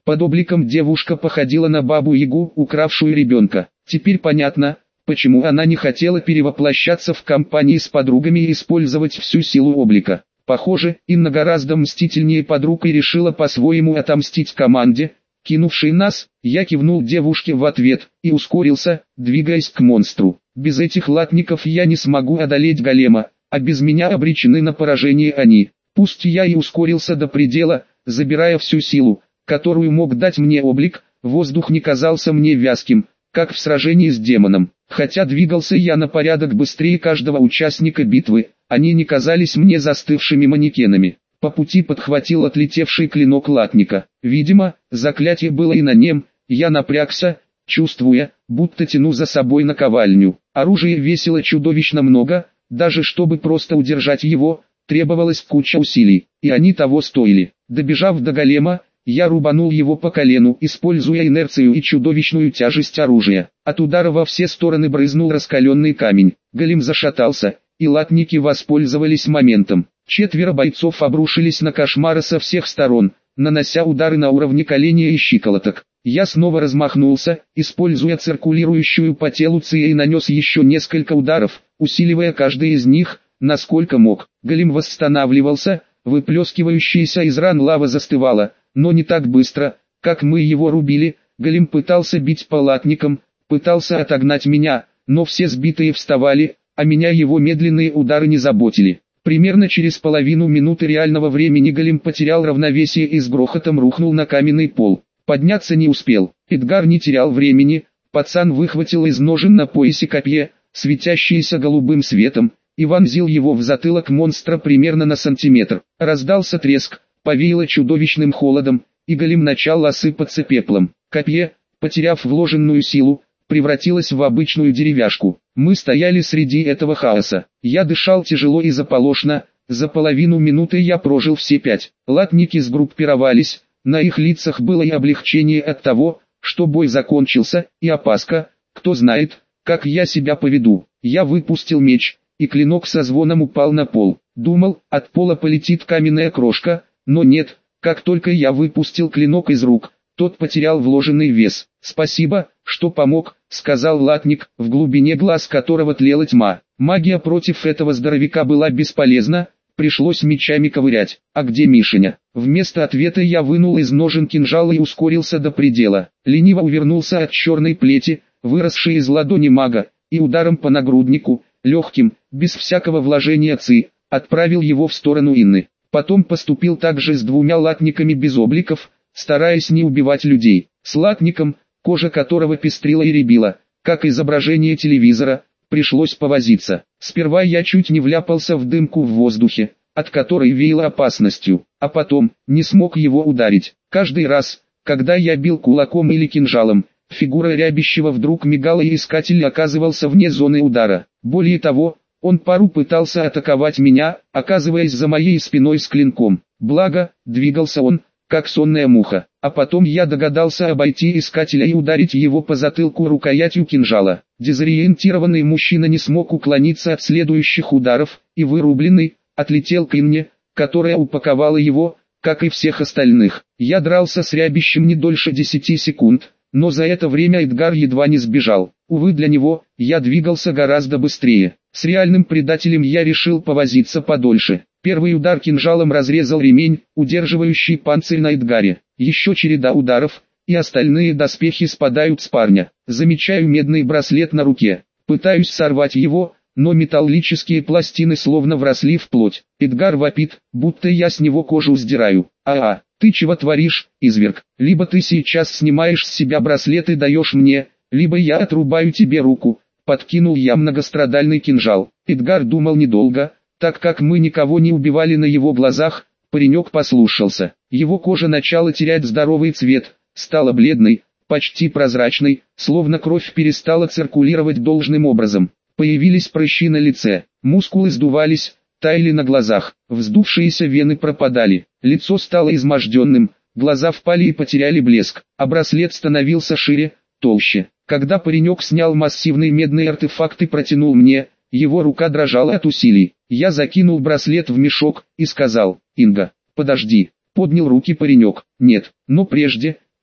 Под обликом девушка походила на бабу-ягу, укравшую ребенка. Теперь понятно, почему она не хотела перевоплощаться в компании с подругами и использовать всю силу облика. Похоже, Инна гораздо мстительнее подруг и решила по-своему отомстить команде, кинувшей нас. Я кивнул девушке в ответ и ускорился, двигаясь к монстру. Без этих латников я не смогу одолеть голема, а без меня обречены на поражение они. Пусть я и ускорился до предела, забирая всю силу, которую мог дать мне облик, воздух не казался мне вязким, как в сражении с демоном. Хотя двигался я на порядок быстрее каждого участника битвы, они не казались мне застывшими манекенами. По пути подхватил отлетевший клинок латника. Видимо, заклятие было и на нем. Я напрягся, чувствуя, будто тяну за собой наковальню. Оружия весило чудовищно много, даже чтобы просто удержать его, требовалась куча усилий, и они того стоили. Добежав до голема, я рубанул его по колену, используя инерцию и чудовищную тяжесть оружия. От удара во все стороны брызнул раскаленный камень. Голем зашатался, и латники воспользовались моментом. Четверо бойцов обрушились на кошмара со всех сторон, нанося удары на уровне коленя и щиколоток. Я снова размахнулся, используя циркулирующую по телу ци и нанес еще несколько ударов, усиливая каждый из них, насколько мог. Голем восстанавливался, выплескивающаяся из ран лава застывала, но не так быстро, как мы его рубили. Голем пытался бить по латникам, пытался отогнать меня, но все сбитые вставали, а меня его медленные удары не заботили. Примерно через половину минуты реального времени голем потерял равновесие и с грохотом рухнул на каменный пол. Подняться не успел. Эдгар не терял времени, пацан выхватил из ножен на поясе копье, светящееся голубым светом, и вонзил его в затылок монстра примерно на сантиметр. Раздался треск, повеяло чудовищным холодом, и голем начал осыпаться пеплом. Копье, потеряв вложенную силу, превратилось в обычную деревяшку. Мы стояли среди этого хаоса. Я дышал тяжело и заполошно. За половину минуты я прожил все пять. Латники сгруппировались, на их лицах было и облегчение от того, что бой закончился, и опаска, кто знает, как я себя поведу. Я выпустил меч, и клинок со звоном упал на пол. Думал, от пола полетит каменная крошка, но нет, как только я выпустил клинок из рук, тот потерял вложенный вес. «Спасибо, что помог», — сказал латник, в глубине глаз которого тлела тьма. Магия против этого здоровяка была бесполезна, пришлось мечами ковырять. «А где Мишеня?» Вместо ответа я вынул из ножен кинжал и ускорился до предела. Лениво увернулся от черной плети, выросшей из ладони мага, и ударом по нагруднику, легким, без всякого вложения ци, отправил его в сторону Инны. Потом поступил также с двумя латниками без обликов, стараясь не убивать людей. С латником, кожа которого пестрила и рябила, как изображение телевизора, пришлось повозиться. Сперва я чуть не вляпался в дымку в воздухе, от которой веяло опасностью, а потом не смог его ударить. Каждый раз, когда я бил кулаком или кинжалом, фигура рябящего вдруг мигала и искатель оказывался вне зоны удара. Более того, он пару пытался атаковать меня, оказываясь за моей спиной с клинком. Благо, двигался он, как сонная муха. А потом я догадался обойти искателя и ударить его по затылку рукоятью кинжала. Дезориентированный мужчина не смог уклониться от следующих ударов, и вырубленный, отлетел к Инне, которая упаковала его, как и всех остальных. Я дрался с рябищем не дольше десяти секунд, но за это время Эдгар едва не сбежал. Увы, для него, я двигался гораздо быстрее. С реальным предателем я решил повозиться подольше. Первый удар кинжалом разрезал ремень, удерживающий панцирь на Эдгаре. Еще череда ударов, и остальные доспехи спадают с парня. Замечаю медный браслет на руке. Пытаюсь сорвать его, но металлические пластины словно вросли в плоть. Эдгар вопит, будто я с него кожу сдираю. «А-а, ты чего творишь, изверг? Либо ты сейчас снимаешь с себя браслет и даешь мне, либо я отрубаю тебе руку». Подкинул я многострадальный кинжал. Эдгар думал недолго, так как мы никого не убивали на его глазах. Паренек послушался. Его кожа начала терять здоровый цвет, стала бледной, почти прозрачной, словно кровь перестала циркулировать должным образом. Появились прыщи на лице, мускулы сдувались, таяли на глазах, вздувшиеся вены пропадали, лицо стало изможденным, глаза впали и потеряли блеск, а браслет становился шире, толще. Когда паренек снял массивный медный артефакт и протянул мне, его рука дрожала от усилий. Я закинул браслет в мешок и сказал: «Инга, подожди». Поднял руки паренек. «Нет, но прежде,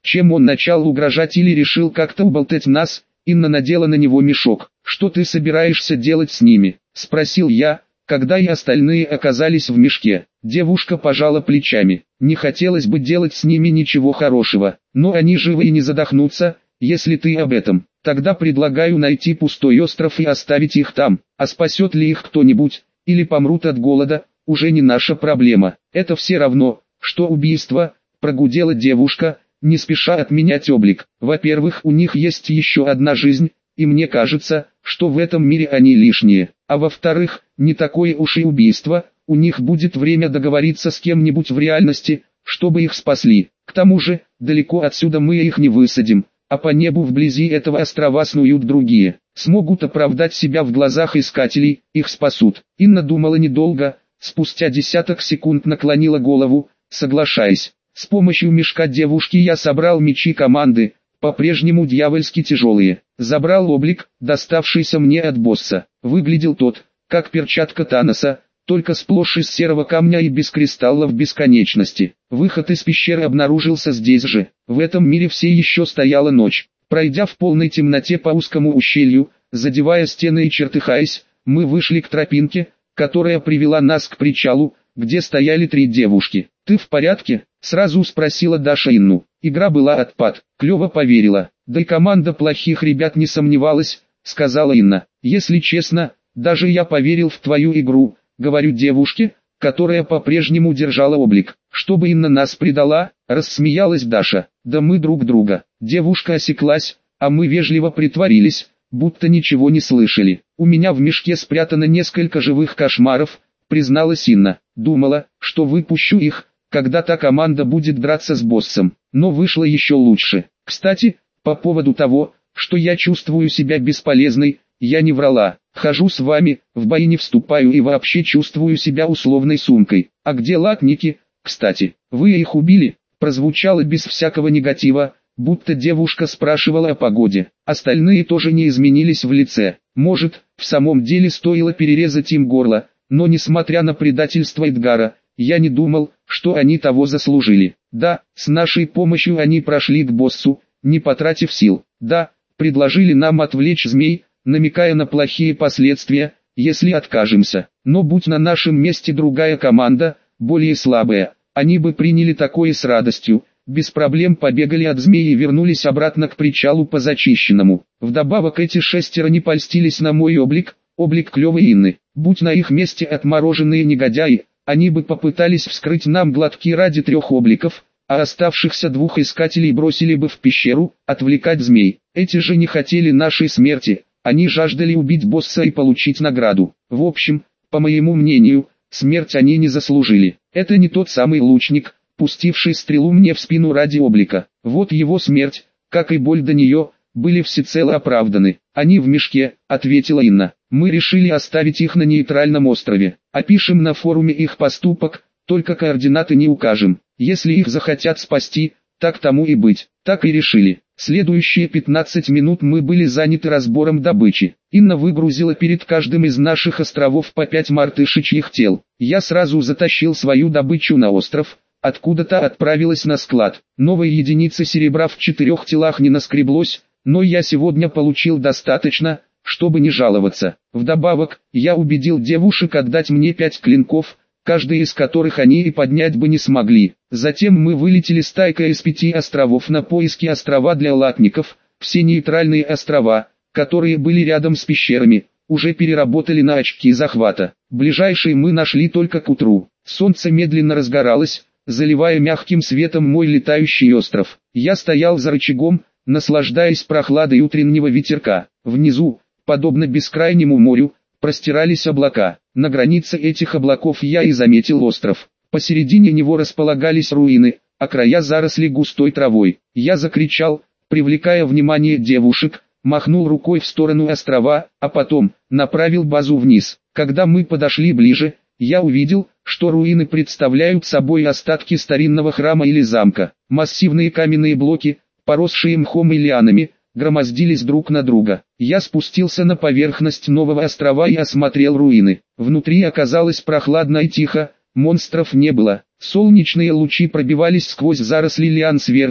чем он начал угрожать или решил как-то уболтать нас. Инна надела на него мешок. «Что ты собираешься делать с ними?» – спросил я, когда и остальные оказались в мешке. Девушка пожала плечами. «Не хотелось бы делать с ними ничего хорошего, но они живы и не задохнутся, если ты об этом. Тогда предлагаю найти пустой остров и оставить их там, а спасет ли их кто-нибудь, или помрут от голода, уже не наша проблема. Это все равно, что убийство», – прогудела девушка, не спеша отменять облик. «Во-первых, у них есть еще одна жизнь, и мне кажется, что в этом мире они лишние. А во-вторых, не такое уж и убийство, у них будет время договориться с кем-нибудь в реальности, чтобы их спасли. К тому же, далеко отсюда мы их не высадим, а по небу вблизи этого острова снуют другие. Смогут оправдать себя в глазах искателей, их спасут». Инна думала недолго, спустя десяток секунд наклонила голову, соглашаясь. С помощью мешка девушки я собрал мечи команды, по-прежнему дьявольски тяжелые. Забрал облик, доставшийся мне от босса. Выглядел тот, как перчатка Таноса, только сплошь из серого камня и без кристаллов бесконечности. Выход из пещеры обнаружился здесь же. В этом мире все еще стояла ночь. Пройдя в полной темноте по узкому ущелью, задевая стены и чертыхаясь, мы вышли к тропинке, которая привела нас к причалу, где стояли три девушки. «Ты в порядке?» — сразу спросила Даша Инну. Игра была отпад, клево поверила. «Да и команда плохих ребят не сомневалась», — сказала Инна. «Если честно, даже я поверил в твою игру», — говорю девушке, которая по-прежнему держала облик. «Чтобы Инна нас предала», — рассмеялась Даша. «Да мы друг друга». Девушка осеклась, а мы вежливо притворились, будто ничего не слышали. «У меня в мешке спрятано несколько живых кошмаров», — призналась Инна. «Думала, что выпущу их, когда та команда будет драться с боссом, но вышло еще лучше. Кстати, по поводу того, что я чувствую себя бесполезной, я не врала. Хожу с вами, в бои не вступаю и вообще чувствую себя условной сумкой. А где латники? Кстати, вы их убили?» Прозвучало без всякого негатива, будто девушка спрашивала о погоде. Остальные тоже не изменились в лице. Может, в самом деле стоило перерезать им горло, но несмотря на предательство Эдгара, я не думал, что они того заслужили. Да, с нашей помощью они прошли к боссу, не потратив сил. Да, предложили нам отвлечь змей, намекая на плохие последствия, если откажемся. Но будь на нашем месте другая команда, более слабая, они бы приняли такое с радостью, без проблем побегали от змеи и вернулись обратно к причалу по зачищенному. Вдобавок эти шестеро не польстились на мой облик, облик клевой Инны. Будь на их месте отмороженные негодяи, они бы попытались вскрыть нам глотки ради трех обликов, а оставшихся двух искателей бросили бы в пещеру, отвлекать змей. Эти же не хотели нашей смерти, они жаждали убить босса и получить награду. В общем, по моему мнению, смерть они не заслужили. Это не тот самый лучник, пустивший стрелу мне в спину ради облика. Вот его смерть, как и боль до нее, были всецело оправданы. «Они в мешке», — ответила Инна. «Мы решили оставить их на нейтральном острове. Опишем на форуме их поступок, только координаты не укажем. Если их захотят спасти, так тому и быть». Так и решили. Следующие пятнадцать минут мы были заняты разбором добычи. Инна выгрузила перед каждым из наших островов по пять мартышечьих тел. Я сразу затащил свою добычу на остров, откуда-то отправилась на склад. Новой единицы серебра в четырех телах не наскреблось, но я сегодня получил достаточно, чтобы не жаловаться. Вдобавок, я убедил девушек отдать мне пять клинков, каждый из которых они и поднять бы не смогли. Затем мы вылетели стайкой из пяти островов на поиски острова для латников. Все нейтральные острова, которые были рядом с пещерами, уже переработали на очки захвата. Ближайшие мы нашли только к утру. Солнце медленно разгоралось, заливая мягким светом мой летающий остров. Я стоял за рычагом, наслаждаясь прохладой утреннего ветерка. Внизу, подобно бескрайнему морю, простирались облака. На границе этих облаков я и заметил остров. Посередине него располагались руины, а края заросли густой травой. Я закричал, привлекая внимание девушек, махнул рукой в сторону острова, а потом направил базу вниз. Когда мы подошли ближе, я увидел, что руины представляют собой остатки старинного храма или замка. Массивные каменные блоки, поросшие мхом и лианами, громоздились друг на друга. Я спустился на поверхность нового острова и осмотрел руины. Внутри оказалось прохладно и тихо, монстров не было. Солнечные лучи пробивались сквозь заросли лиан сверху,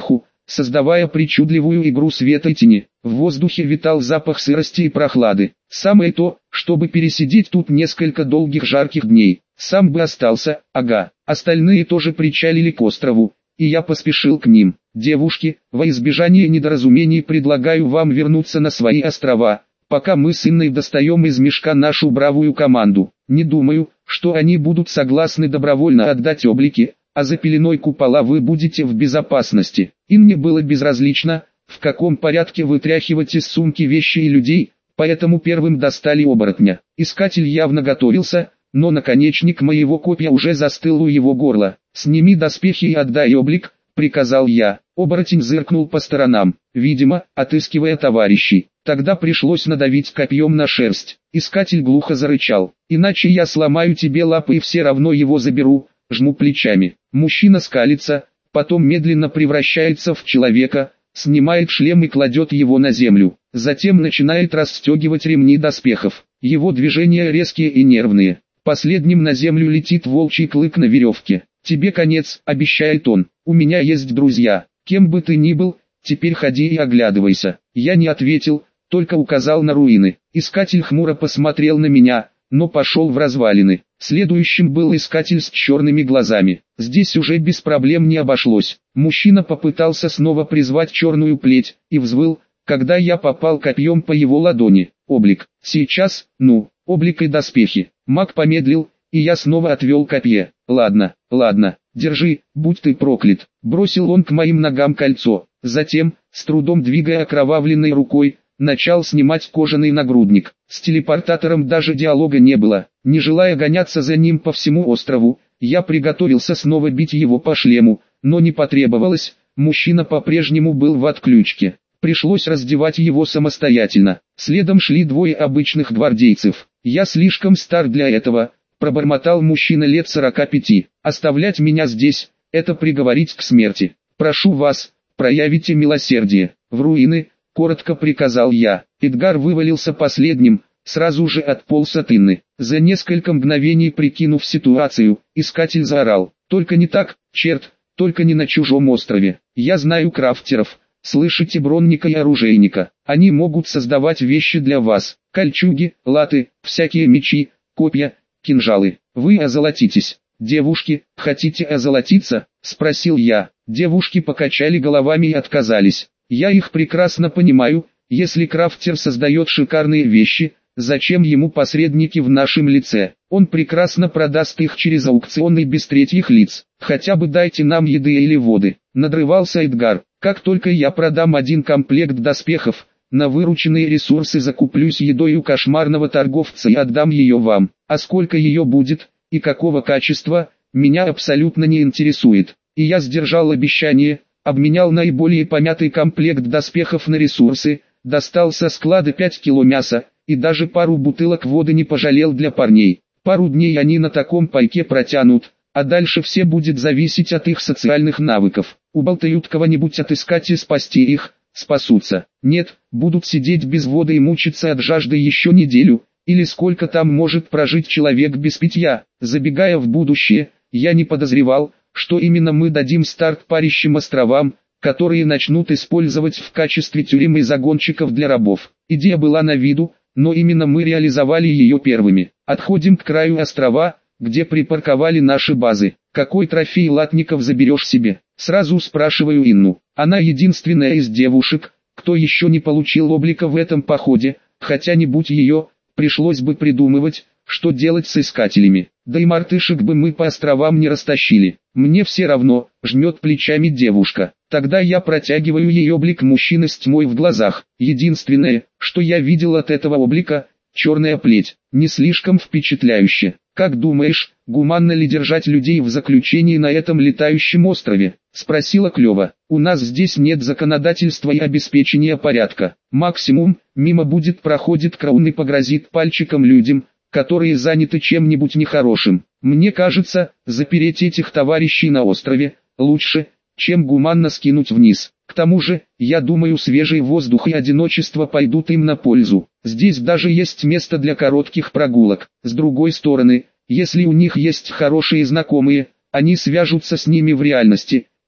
создавая причудливую игру света и тени. В воздухе витал запах сырости и прохлады. Самое то, чтобы пересидеть тут несколько долгих жарких дней. Сам бы остался, ага. Остальные тоже причалили к острову, и я поспешил к ним. Девушки, во избежание недоразумений предлагаю вам вернуться на свои острова, пока мы с Инной достаем из мешка нашу бравую команду. Не думаю, что они будут согласны добровольно отдать облики, а за пеленой купола вы будете в безопасности. Инне было безразлично, в каком порядке вытряхивать из сумки вещи и людей, поэтому первым достали оборотня. Искатель явно готовился, но наконечник моего копья уже застыл у его горла. «Сними доспехи и отдай облик», — приказал я. Оборотень зыркнул по сторонам, видимо, отыскивая товарищей. Тогда пришлось надавить копьем на шерсть. Искатель глухо зарычал. «Иначе я сломаю тебе лапы и все равно его заберу», — жму плечами. Мужчина скалится, потом медленно превращается в человека, снимает шлем и кладет его на землю. Затем начинает расстегивать ремни доспехов. Его движения резкие и нервные. Последним на землю летит волчий клык на веревке. «Тебе конец», — обещает он. «У меня есть друзья. Кем бы ты ни был, теперь ходи и оглядывайся». Я не ответил, только указал на руины. Искатель хмуро посмотрел на меня, но пошел в развалины. Следующим был искатель с черными глазами. Здесь уже без проблем не обошлось. Мужчина попытался снова призвать черную плеть, и взвыл, когда я попал копьем по его ладони. Облик. Сейчас, ну, облик и доспехи. Маг помедлил, и я снова отвел копье. «Ладно, ладно, держи, будь ты проклят». Бросил он к моим ногам кольцо. Затем, с трудом двигая окровавленной рукой, начал снимать кожаный нагрудник. С телепортатором даже диалога не было. Не желая гоняться за ним по всему острову, я приготовился снова бить его по шлему, но не потребовалось, мужчина по-прежнему был в отключке. Пришлось раздевать его самостоятельно. Следом шли двое обычных гвардейцев. «Я слишком стар для этого», — пробормотал мужчина лет сорока пяти. «Оставлять меня здесь — это приговорить к смерти. Прошу вас, проявите милосердие». «В руины», — коротко приказал я. Эдгар вывалился последним, сразу же отполз от Инны. За несколько мгновений прикинув ситуацию, искатель заорал: «Только не так, черт, только не на чужом острове. Я знаю крафтеров. Слышите, бронника и оружейника? Они могут создавать вещи для вас. Кольчуги, латы, всякие мечи, копья, кинжалы. Вы озолотитесь». «Девушки, хотите озолотиться?» — спросил я. Девушки покачали головами и отказались. Я их прекрасно понимаю. Если крафтер создает шикарные вещи, зачем ему посредники в нашем лице? Он прекрасно продаст их через аукционы без третьих лиц. Хотя бы дайте нам еды или воды. Надрывался Эдгар. Как только я продам один комплект доспехов, на вырученные ресурсы закуплюсь едой у кошмарного торговца и отдам ее вам. А сколько ее будет, и какого качества, меня абсолютно не интересует. И я сдержал обещание, обменял наиболее помятый комплект доспехов на ресурсы, достал со склада пять кило мяса, и даже пару бутылок воды не пожалел для парней. Пару дней они на таком пайке протянут, а дальше все будет зависеть от их социальных навыков. Уболтают кого-нибудь отыскать и спасти их, спасутся. Нет, будут сидеть без воды и мучиться от жажды еще неделю, или сколько там может прожить человек без питья. Забегая в будущее, я не подозревал, что именно мы дадим старт парящим островам, которые начнут использовать в качестве тюрем и загонщиков для рабов. Идея была на виду, но именно мы реализовали ее первыми. Отходим к краю острова, где припарковали наши базы. «Какой трофей латников заберешь себе?» Сразу спрашиваю Инну. Она единственная из девушек, кто еще не получил облика в этом походе, хотя не будь ее, пришлось бы придумывать, что делать с искателями. Да и мартышек бы мы по островам не растащили. «Мне все равно», — жмет плечами девушка. Тогда я протягиваю ей облик мужчины с тьмой в глазах. Единственное, что я видел от этого облика, черная плеть. Не слишком впечатляюще. «Как думаешь, гуманно ли держать людей в заключении на этом летающем острове?» — спросила Клёва. «У нас здесь нет законодательства и обеспечения порядка. Максимум, мимо будет проходит Краун и погрозит пальчиком людям, которые заняты чем-нибудь нехорошим. Мне кажется, запереть этих товарищей на острове лучше, чем гуманно скинуть вниз. К тому же, я думаю, свежий воздух и одиночество пойдут им на пользу. Здесь даже есть место для коротких прогулок. С другой стороны, если у них есть хорошие знакомые, они свяжутся с ними в реальности,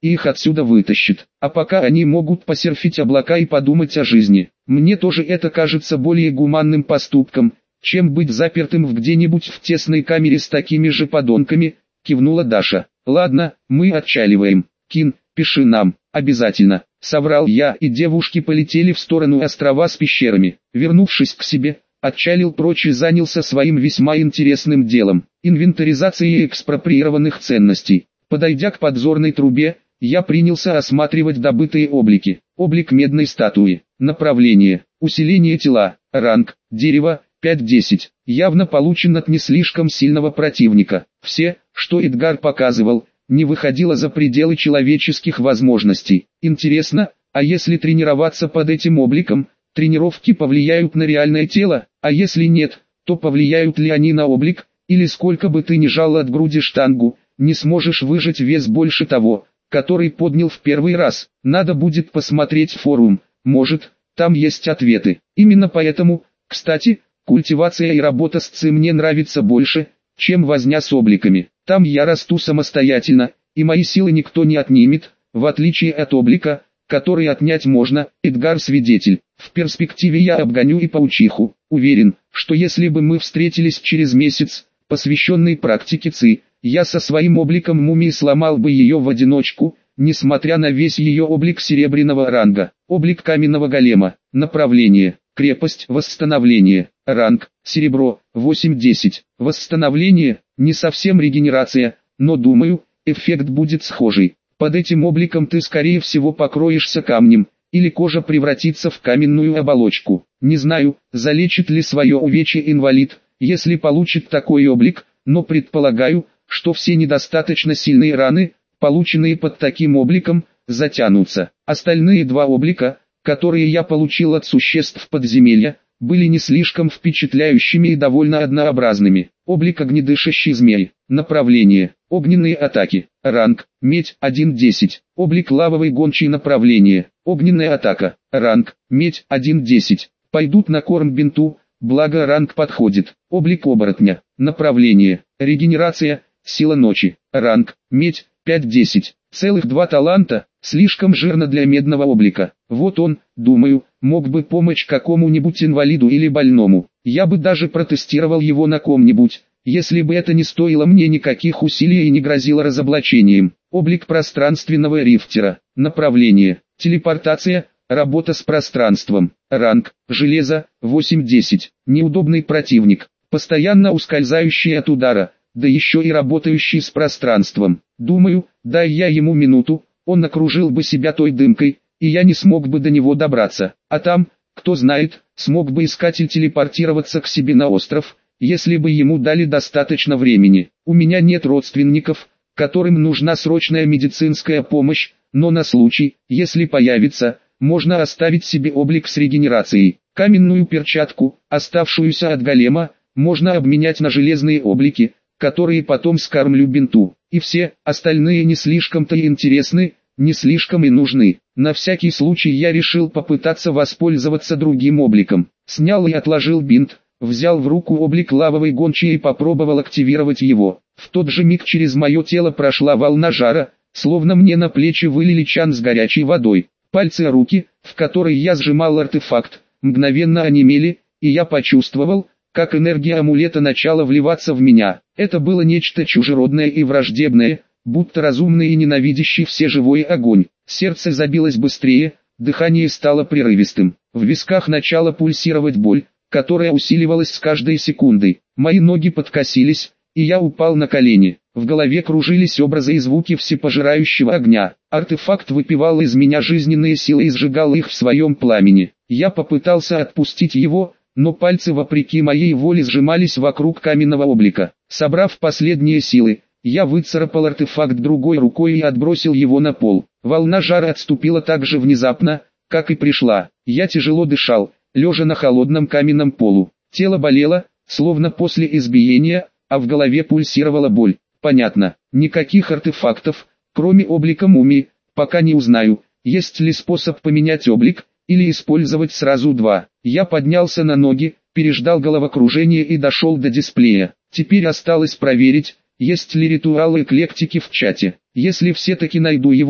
и их отсюда вытащит. А пока они могут посерфить облака и подумать о жизни. Мне тоже это кажется более гуманным поступком, чем быть запертым в где-нибудь в тесной камере с такими же подонками, кивнула Даша. Ладно, мы отчаливаем. Кин, пиши нам, обязательно. Соврал я, и девушки полетели в сторону острова с пещерами. Вернувшись к себе, отчалил прочь и занялся своим весьма интересным делом – инвентаризацией экспроприированных ценностей. Подойдя к подзорной трубе, я принялся осматривать добытые облики. Облик медной статуи, направление, усиление тела, ранг, дерево, пять десять. Явно получен от не слишком сильного противника. Все, что Эдгар показывал, не выходило за пределы человеческих возможностей. Интересно, а если тренироваться под этим обликом, тренировки повлияют на реальное тело, а если нет, то повлияют ли они на облик, или сколько бы ты ни жал от груди штангу, не сможешь выжать вес больше того, который поднял в первый раз. Надо будет посмотреть форум, может, там есть ответы. Именно поэтому, кстати, культивация и работа с ЦИ мне нравится больше, чем возня с обликами. Там я расту самостоятельно, и мои силы никто не отнимет, в отличие от облика, который отнять можно. Эдгар свидетель. В перспективе я обгоню и паучиху. Уверен, что если бы мы встретились через месяц, посвященный практике ЦИ, я со своим обликом мумии сломал бы ее в одиночку, несмотря на весь ее облик серебряного ранга. Облик каменного голема. Направление. Крепость. Восстановление. Ранг. Серебро. восемь десять. Восстановление. Не совсем регенерация, но думаю, эффект будет схожий. Под этим обликом ты скорее всего покроешься камнем, или кожа превратится в каменную оболочку. Не знаю, залечит ли свое увечье инвалид, если получит такой облик, но предполагаю, что все недостаточно сильные раны, полученные под таким обликом, затянутся. Остальные два облика, которые я получил от существ подземелья, были не слишком впечатляющими и довольно однообразными. Облик огнедышащий змей. Направление. Огненные атаки. Ранг. Медь один десять. Облик лавовый гончий. Направление. Огненная атака. Ранг. Медь один десять. Пойдут на корм бинту, благо ранг подходит. Облик оборотня. Направление. Регенерация. Сила ночи. Ранг. Медь пять десять. Целых два таланта, слишком жирно для медного облика. Вот он, думаю, мог бы помочь какому-нибудь инвалиду или больному. Я бы даже протестировал его на ком-нибудь, если бы это не стоило мне никаких усилий и не грозило разоблачением. Облик пространственного рифтера. Направление. Телепортация. Работа с пространством. Ранг. Железо. восемь десять. Неудобный противник. Постоянно ускользающий от удара, да еще и работающий с пространством. Думаю, дай я ему минуту, он окружил бы себя той дымкой, и я не смог бы до него добраться. А там, кто знает, смог бы искатель телепортироваться к себе на остров, если бы ему дали достаточно времени. У меня нет родственников, которым нужна срочная медицинская помощь, но на случай, если появится, можно оставить себе облик с регенерацией. Каменную перчатку, оставшуюся от голема, можно обменять на железные облики, которые потом скормлю бинту. И все остальные не слишком-то и интересны, не слишком и нужны. На всякий случай я решил попытаться воспользоваться другим обликом. Снял и отложил бинт, взял в руку облик лавовой гончей и попробовал активировать его. В тот же миг через мое тело прошла волна жара, словно мне на плечи вылили чан с горячей водой. Пальцы и руки, в которые я сжимал артефакт, мгновенно онемели, и я почувствовал, как энергия амулета начала вливаться в меня. Это было нечто чужеродное и враждебное, будто разумный и ненавидящий все живой огонь. Сердце забилось быстрее, дыхание стало прерывистым. В висках начала пульсировать боль, которая усиливалась с каждой секундой. Мои ноги подкосились, и я упал на колени. В голове кружились образы и звуки всепожирающего огня. Артефакт выпивал из меня жизненные силы и сжигал их в своем пламени. Я попытался отпустить его, но пальцы вопреки моей воле сжимались вокруг каменного облика. Собрав последние силы, я выцарапал артефакт другой рукой и отбросил его на пол. Волна жара отступила так же внезапно, как и пришла. Я тяжело дышал, лежа на холодном каменном полу. Тело болело, словно после избиения, а в голове пульсировала боль. Понятно, никаких артефактов, кроме облика мумии, пока не узнаю, есть ли способ поменять облик, или использовать сразу два. Я поднялся на ноги, переждал головокружение и дошел до дисплея. Теперь осталось проверить, есть ли ритуалы эклектики в чате. Если все-таки найду его,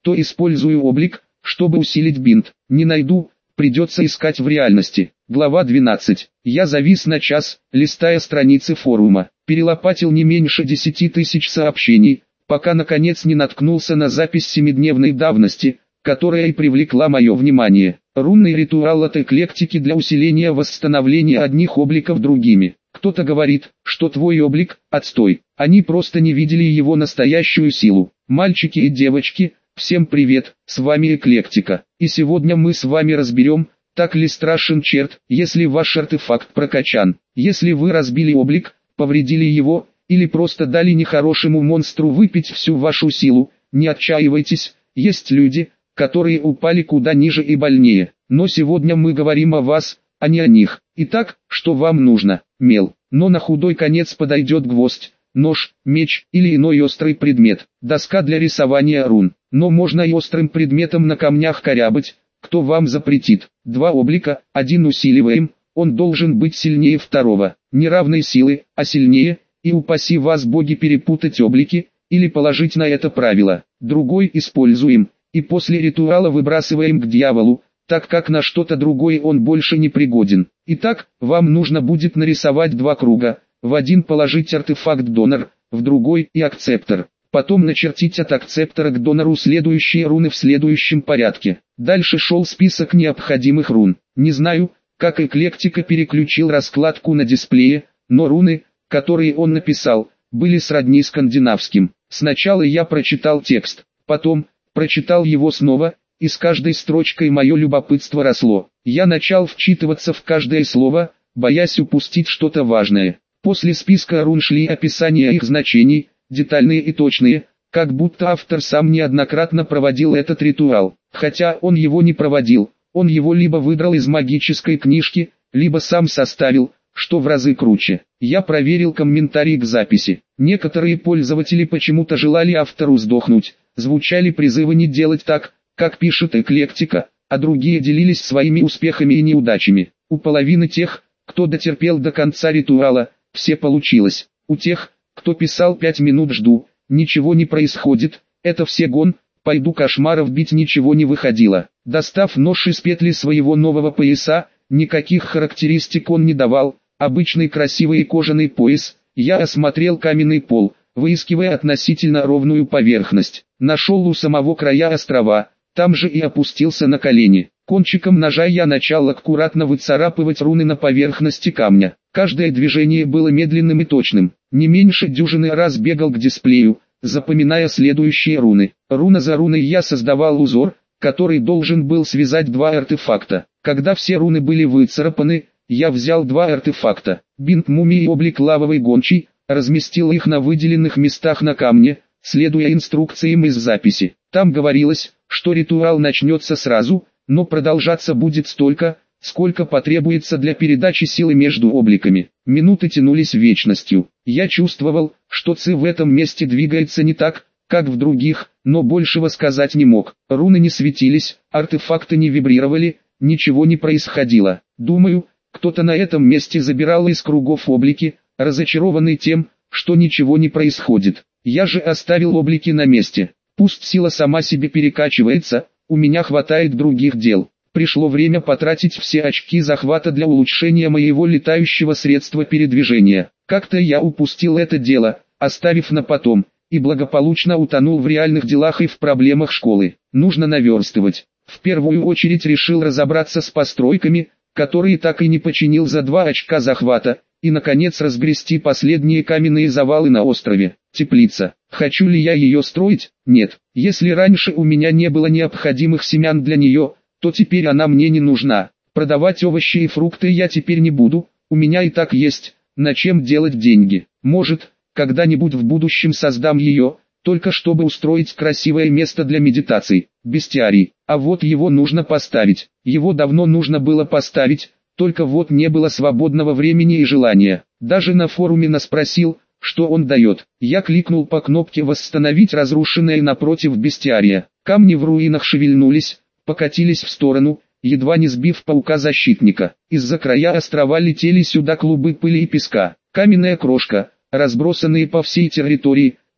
то использую облик, чтобы усилить бинт. Не найду, придется искать в реальности. Глава двенадцать. Я завис на час, листая страницы форума. Перелопатил не меньше десяти тысяч сообщений, пока наконец не наткнулся на запись семидневной давности, которая и привлекла мое внимание. Рунный ритуал от эклектики для усиления восстановления одних обликов другими. Кто-то говорит, что твой облик – отстой. Они просто не видели его настоящую силу. Мальчики и девочки, всем привет, с вами эклектика. И сегодня мы с вами разберем, так ли страшен черт, если ваш артефакт прокачан. Если вы разбили облик, повредили его, или просто дали нехорошему монстру выпить всю вашу силу, не отчаивайтесь, есть люди, которые упали куда ниже и больнее. Но сегодня мы говорим о вас, а не о них. Итак, что вам нужно? Мел. Но на худой конец подойдет гвоздь, нож, меч или иной острый предмет. Доска для рисования рун. Но можно и острым предметом на камнях корябать, кто вам запретит. Два облика, один усиливаем, он должен быть сильнее второго. Не равной силы, а сильнее, и упаси вас боги перепутать облики, или положить на это правило. Другой используем, и после ритуала выбрасываем к дьяволу, так как на что-то другое он больше не пригоден. Итак, вам нужно будет нарисовать два круга, в один положить артефакт донор, в другой и акцептор. Потом начертить от акцептора к донору следующие руны в следующем порядке. Дальше шел список необходимых рун. Не знаю, как эклектика переключил раскладку на дисплее, но руны, которые он написал, были сродни скандинавским. Сначала я прочитал текст, потом прочитал его снова, и с каждой строчкой мое любопытство росло. Я начал вчитываться в каждое слово, боясь упустить что-то важное. После списка рун шли описания их значений, детальные и точные, как будто автор сам неоднократно проводил этот ритуал. Хотя он его не проводил, он его либо выдрал из магической книжки, либо сам составил, что в разы круче. Я проверил комментарии к записи. Некоторые пользователи почему-то желали автору сдохнуть, звучали призывы не делать так, как пишет эклектика, а другие делились своими успехами и неудачами. У половины тех, кто дотерпел до конца ритуала, все получилось. У тех, кто писал пять минут жду, ничего не происходит, это все гон, пойду кошмаров бить ничего не выходило. Достав нож из петли своего нового пояса, никаких характеристик он не давал, обычный красивый кожаный пояс, я осмотрел каменный пол, выискивая относительно ровную поверхность. Нашел у самого края острова, там же и опустился на колени. Кончиком ножа я начал аккуратно выцарапывать руны на поверхности камня. Каждое движение было медленным и точным. Не меньше дюжины раз бегал к дисплею, запоминая следующие руны. Руна за руной я создавал узор, который должен был связать два артефакта. Когда все руны были выцарапаны, я взял два артефакта, бинт мумии и облик лавовой гончей, разместил их на выделенных местах на камне, следуя инструкциям из записи. Там говорилось, что ритуал начнется сразу, но продолжаться будет столько, сколько потребуется для передачи силы между обликами. Минуты тянулись вечностью. Я чувствовал, что Ци в этом месте двигается не так, как в других, но большего сказать не мог. Руны не светились, артефакты не вибрировали, ничего не происходило. Думаю, кто-то на этом месте забирал из кругов облики, разочарованный тем, что ничего не происходит. Я же оставил облики на месте. Пусть сила сама себе перекачивается, у меня хватает других дел. Пришло время потратить все очки захвата для улучшения моего летающего средства передвижения. Как-то я упустил это дело, оставив на потом, и благополучно утонул в реальных делах и в проблемах школы. Нужно наверстывать. В первую очередь решил разобраться с постройками, которые так и не починил за два очка захвата, и наконец разгрести последние каменные завалы на острове. Теплица. Хочу ли я ее строить? Нет. Если раньше у меня не было необходимых семян для нее, то теперь она мне не нужна. Продавать овощи и фрукты я теперь не буду, у меня и так есть, на чем делать деньги. Может, когда-нибудь в будущем создам ее, только чтобы устроить красивое место для медитаций. Бестиарий. А вот его нужно поставить. Его давно нужно было поставить, только вот не было свободного времени и желания. Даже на форуме нас спросил, что он дает. Я кликнул по кнопке «Восстановить разрушенное» напротив бестиария. Камни в руинах шевельнулись, покатились в сторону, едва не сбив паука-защитника. Из-за края острова летели сюда клубы пыли и песка. Каменная крошка, разбросанные по всей территории,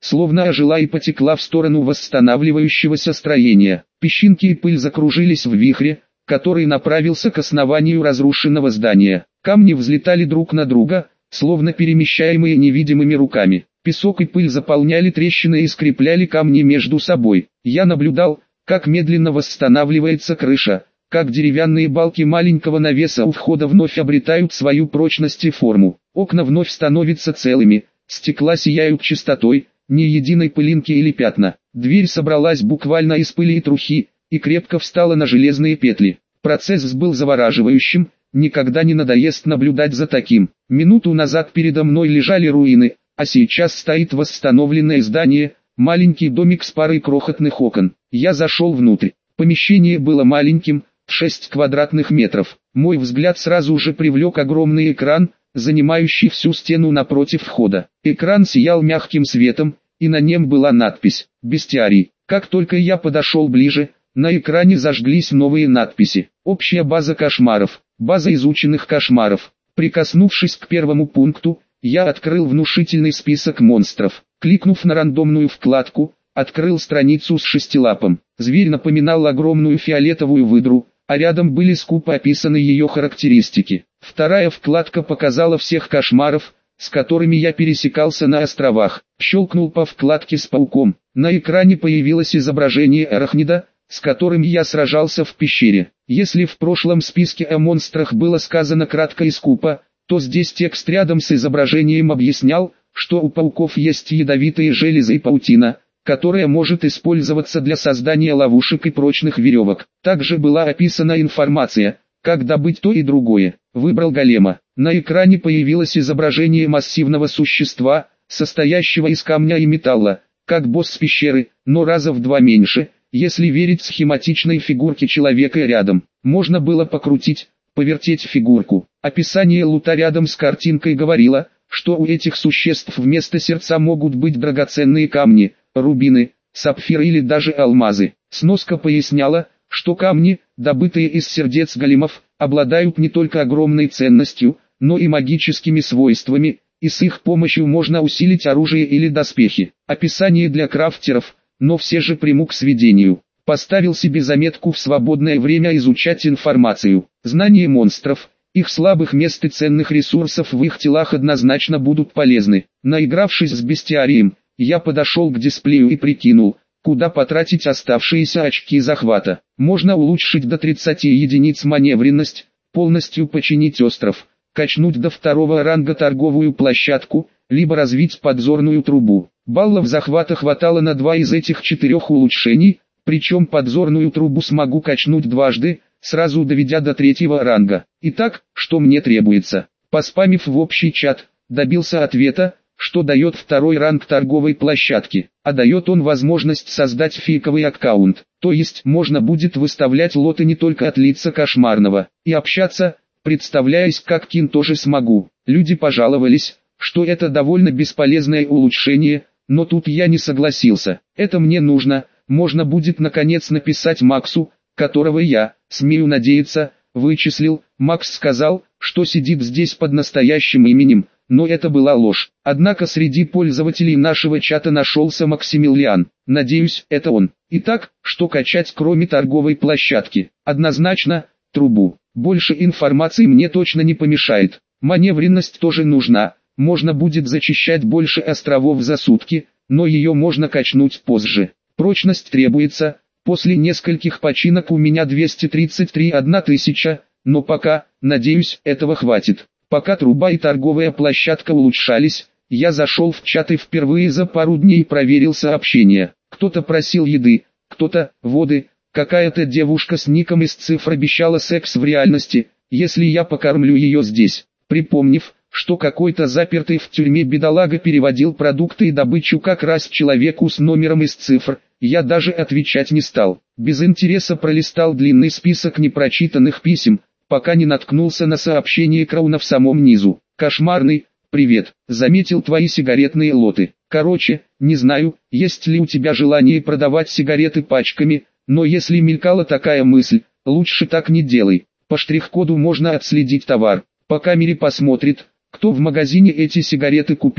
словно ожила и потекла в сторону восстанавливающегося строения. Песчинки и пыль закружились в вихре, который направился к основанию разрушенного здания. Камни взлетали друг на друга, словно перемещаемые невидимыми руками. Песок и пыль заполняли трещины и скрепляли камни между собой. Я наблюдал, как медленно восстанавливается крыша, как деревянные балки маленького навеса у входа вновь обретают свою прочность и форму. Окна вновь становятся целыми, стекла сияют чистотой, ни единой пылинки или пятна. Дверь собралась буквально из пыли и трухи, и крепко встала на железные петли. Процесс был завораживающим, никогда не надоест наблюдать за таким. Минуту назад передо мной лежали руины, а сейчас стоит восстановленное здание, маленький домик с парой крохотных окон. Я зашел внутрь. Помещение было маленьким, в шесть квадратных метров. Мой взгляд сразу же привлек огромный экран, занимающий всю стену напротив входа. Экран сиял мягким светом, и на нем была надпись «Бестиарий». Как только я подошел ближе, на экране зажглись новые надписи. Общая база кошмаров, база изученных кошмаров. Прикоснувшись к первому пункту, я открыл внушительный список монстров. Кликнув на рандомную вкладку, открыл страницу с шестилапым. Зверь напоминал огромную фиолетовую выдру, а рядом были скупо описаны ее характеристики. Вторая вкладка показала всех кошмаров, с которыми я пересекался на островах. Щелкнул по вкладке с пауком. На экране появилось изображение арахнида, с которым я сражался в пещере. Если в прошлом списке о монстрах было сказано кратко и скупо, то здесь текст рядом с изображением объяснял, что у пауков есть ядовитые железы и паутина, которая может использоваться для создания ловушек и прочных веревок. Также была описана информация, как добыть то и другое. Выбрал голема. На экране появилось изображение массивного существа, состоящего из камня и металла, как босс пещеры, но раза в два меньше, если верить схематичной фигурке человека рядом. Можно было покрутить, повертеть фигурку. Описание лута рядом с картинкой говорило, что у этих существ вместо сердца могут быть драгоценные камни, рубины, сапфиры или даже алмазы. Сноска поясняла, что камни, добытые из сердец големов, обладают не только огромной ценностью, но и магическими свойствами, и с их помощью можно усилить оружие или доспехи. Описание для крафтеров, но все же приму к сведению. Поставил себе заметку в свободное время изучать информацию. Знание монстров, их слабых мест и ценных ресурсов в их телах однозначно будут полезны. Наигравшись с бестиарием, я подошел к дисплею и прикинул, куда потратить оставшиеся очки захвата. Можно улучшить до тридцати единиц маневренность, полностью починить остров, качнуть до второго ранга торговую площадку, либо развить подзорную трубу. Баллов захвата хватало на два из этих четырех улучшений, причем подзорную трубу смогу качнуть дважды, сразу доведя до третьего ранга. Итак, что мне требуется? Поспамив в общий чат, добился ответа, что дает второй ранг торговой площадки, а дает он возможность создать фейковый аккаунт, то есть можно будет выставлять лоты не только от лица кошмарного, и общаться, представляясь как Кин тоже смогу. Люди пожаловались, что это довольно бесполезное улучшение, но тут я не согласился. Это мне нужно, можно будет наконец написать Максу, которого я, смею надеяться, вычислил. Макс сказал, что сидит здесь под настоящим именем, но это была ложь. Однако среди пользователей нашего чата нашелся Максимилиан. Надеюсь, это он. Итак, что качать кроме торговой площадки? Однозначно, трубу. Больше информации мне точно не помешает. Маневренность тоже нужна. Можно будет зачищать больше островов за сутки, но ее можно качнуть позже. Прочность требуется. После нескольких починок у меня двести тридцать три тысяча, но пока, надеюсь, этого хватит. Пока труба и торговая площадка улучшались, я зашел в чат и впервые за пару дней проверил сообщения. Кто-то просил еды, кто-то воды, какая-то девушка с ником из цифр обещала секс в реальности, если я покормлю ее здесь. Припомнив, что какой-то запертый в тюрьме бедолага переводил продукты и добычу как раз человеку с номером из цифр, я даже отвечать не стал. Без интереса пролистал длинный список непрочитанных писем, пока не наткнулся на сообщение Крауна в самом низу. «Кошмарный, привет, заметил твои сигаретные лоты. Короче, не знаю, есть ли у тебя желание продавать сигареты пачками, но если мелькала такая мысль, лучше так не делай. По штрих-коду можно отследить товар. По камере посмотрит, кто в магазине эти сигареты купил,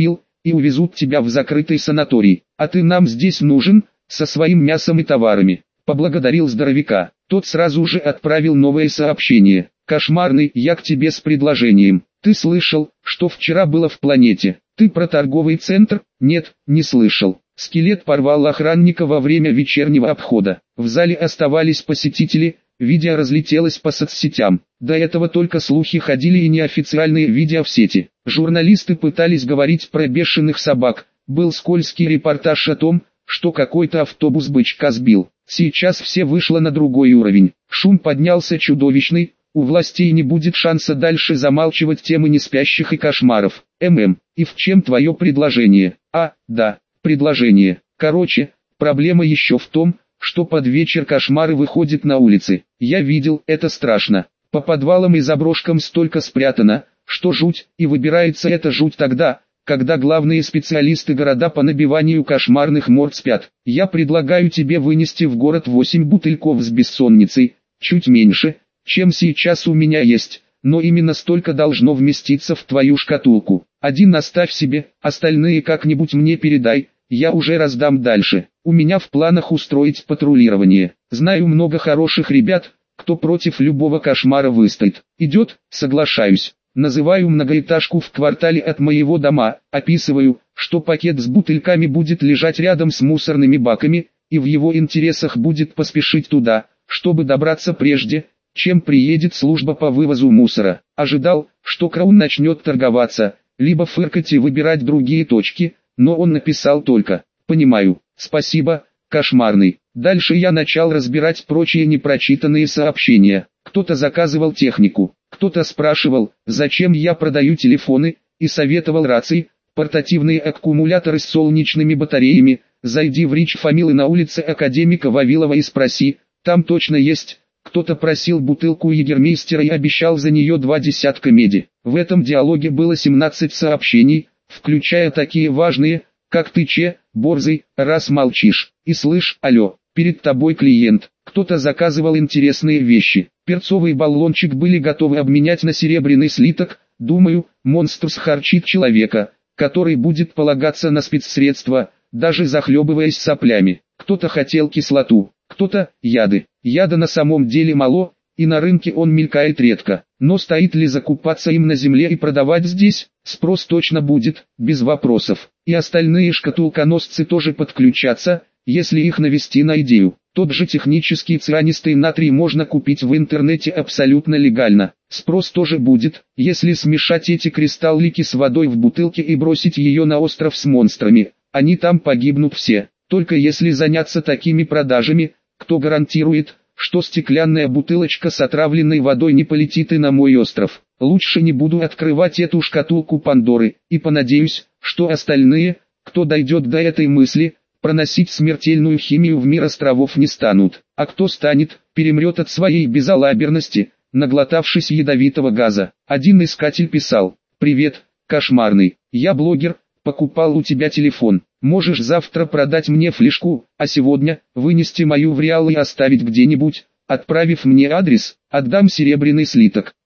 и увезут тебя в закрытый санаторий. А ты нам здесь нужен, со своим мясом и товарами. Поблагодарил здоровяка. Тот сразу же отправил новое сообщение. Кошмарный, я к тебе с предложением. Ты слышал, что вчера было в планете? Ты про торговый центр? Нет, не слышал. Скелет порвал охранника во время вечернего обхода. В зале оставались посетители, видео разлетелось по соцсетям. До этого только слухи ходили и неофициальные видео в сети. Журналисты пытались говорить про бешеных собак. Был скользкий репортаж о том, что какой-то автобус бычка сбил. Сейчас все вышло на другой уровень. Шум поднялся чудовищный. У властей не будет шанса дальше замалчивать темы неспящих и кошмаров. ММ, и в чем твое предложение? А, да, предложение. Короче, проблема еще в том, что под вечер кошмары выходят на улицы. Я видел, это страшно. По подвалам и заброшкам столько спрятано, что жуть, и выбирается эта жуть тогда, когда главные специалисты города по набиванию кошмарных морд спят. Я предлагаю тебе вынести в город восемь бутыльков с бессонницей, чуть меньше, чем сейчас у меня есть, но именно столько должно вместиться в твою шкатулку. Один оставь себе, остальные как-нибудь мне передай, я уже раздам дальше. У меня в планах устроить патрулирование. Знаю много хороших ребят, кто против любого кошмара выстоит. Идет, соглашаюсь. Называю многоэтажку в квартале от моего дома, описываю, что пакет с бутыльками будет лежать рядом с мусорными баками, и в его интересах будет поспешить туда, чтобы добраться прежде, чем приедет служба по вывозу мусора. Ожидал, что Краун начнет торговаться, либо фыркать и выбирать другие точки, но он написал только «Понимаю, спасибо, кошмарный». Дальше я начал разбирать прочие непрочитанные сообщения. Кто-то заказывал технику, кто-то спрашивал, зачем я продаю телефоны, и советовал рации, портативные аккумуляторы с солнечными батареями. Зайди в Рич Фамилы на улице Академика Вавилова и спроси, там точно есть. Кто-то просил бутылку егермейстера и обещал за нее два десятка меди. В этом диалоге было семнадцать сообщений, включая такие важные, как ты че, борзый, раз молчишь, и слышь, алло, перед тобой клиент. Кто-то заказывал интересные вещи. Перцовый баллончик были готовы обменять на серебряный слиток. Думаю, монстр схарчит человека, который будет полагаться на спецсредства, даже захлебываясь соплями. Кто-то хотел кислоту, кто-то яды. Яда на самом деле мало, и на рынке он мелькает редко. Но стоит ли закупаться им на земле и продавать здесь? Спрос точно будет, без вопросов. И остальные шкатулконосцы тоже подключатся, если их навести на идею. Тот же технический цианистый натрий можно купить в интернете абсолютно легально. Спрос тоже будет, если смешать эти кристаллики с водой в бутылке и бросить ее на остров с монстрами. Они там погибнут все. Только если заняться такими продажами, кто гарантирует, что стеклянная бутылочка с отравленной водой не полетит и на мой остров. Лучше не буду открывать эту шкатулку Пандоры, и понадеюсь, что остальные, кто дойдет до этой мысли, проносить смертельную химию в мир островов не станут. А кто станет, перемрет от своей безалаберности, наглотавшись ядовитого газа. Один искатель писал: «Привет, кошмарный, я блогер, покупал у тебя телефон. Можешь завтра продать мне флешку, а сегодня вынести мою в Реал и оставить где-нибудь, отправив мне адрес, отдам серебряный слиток».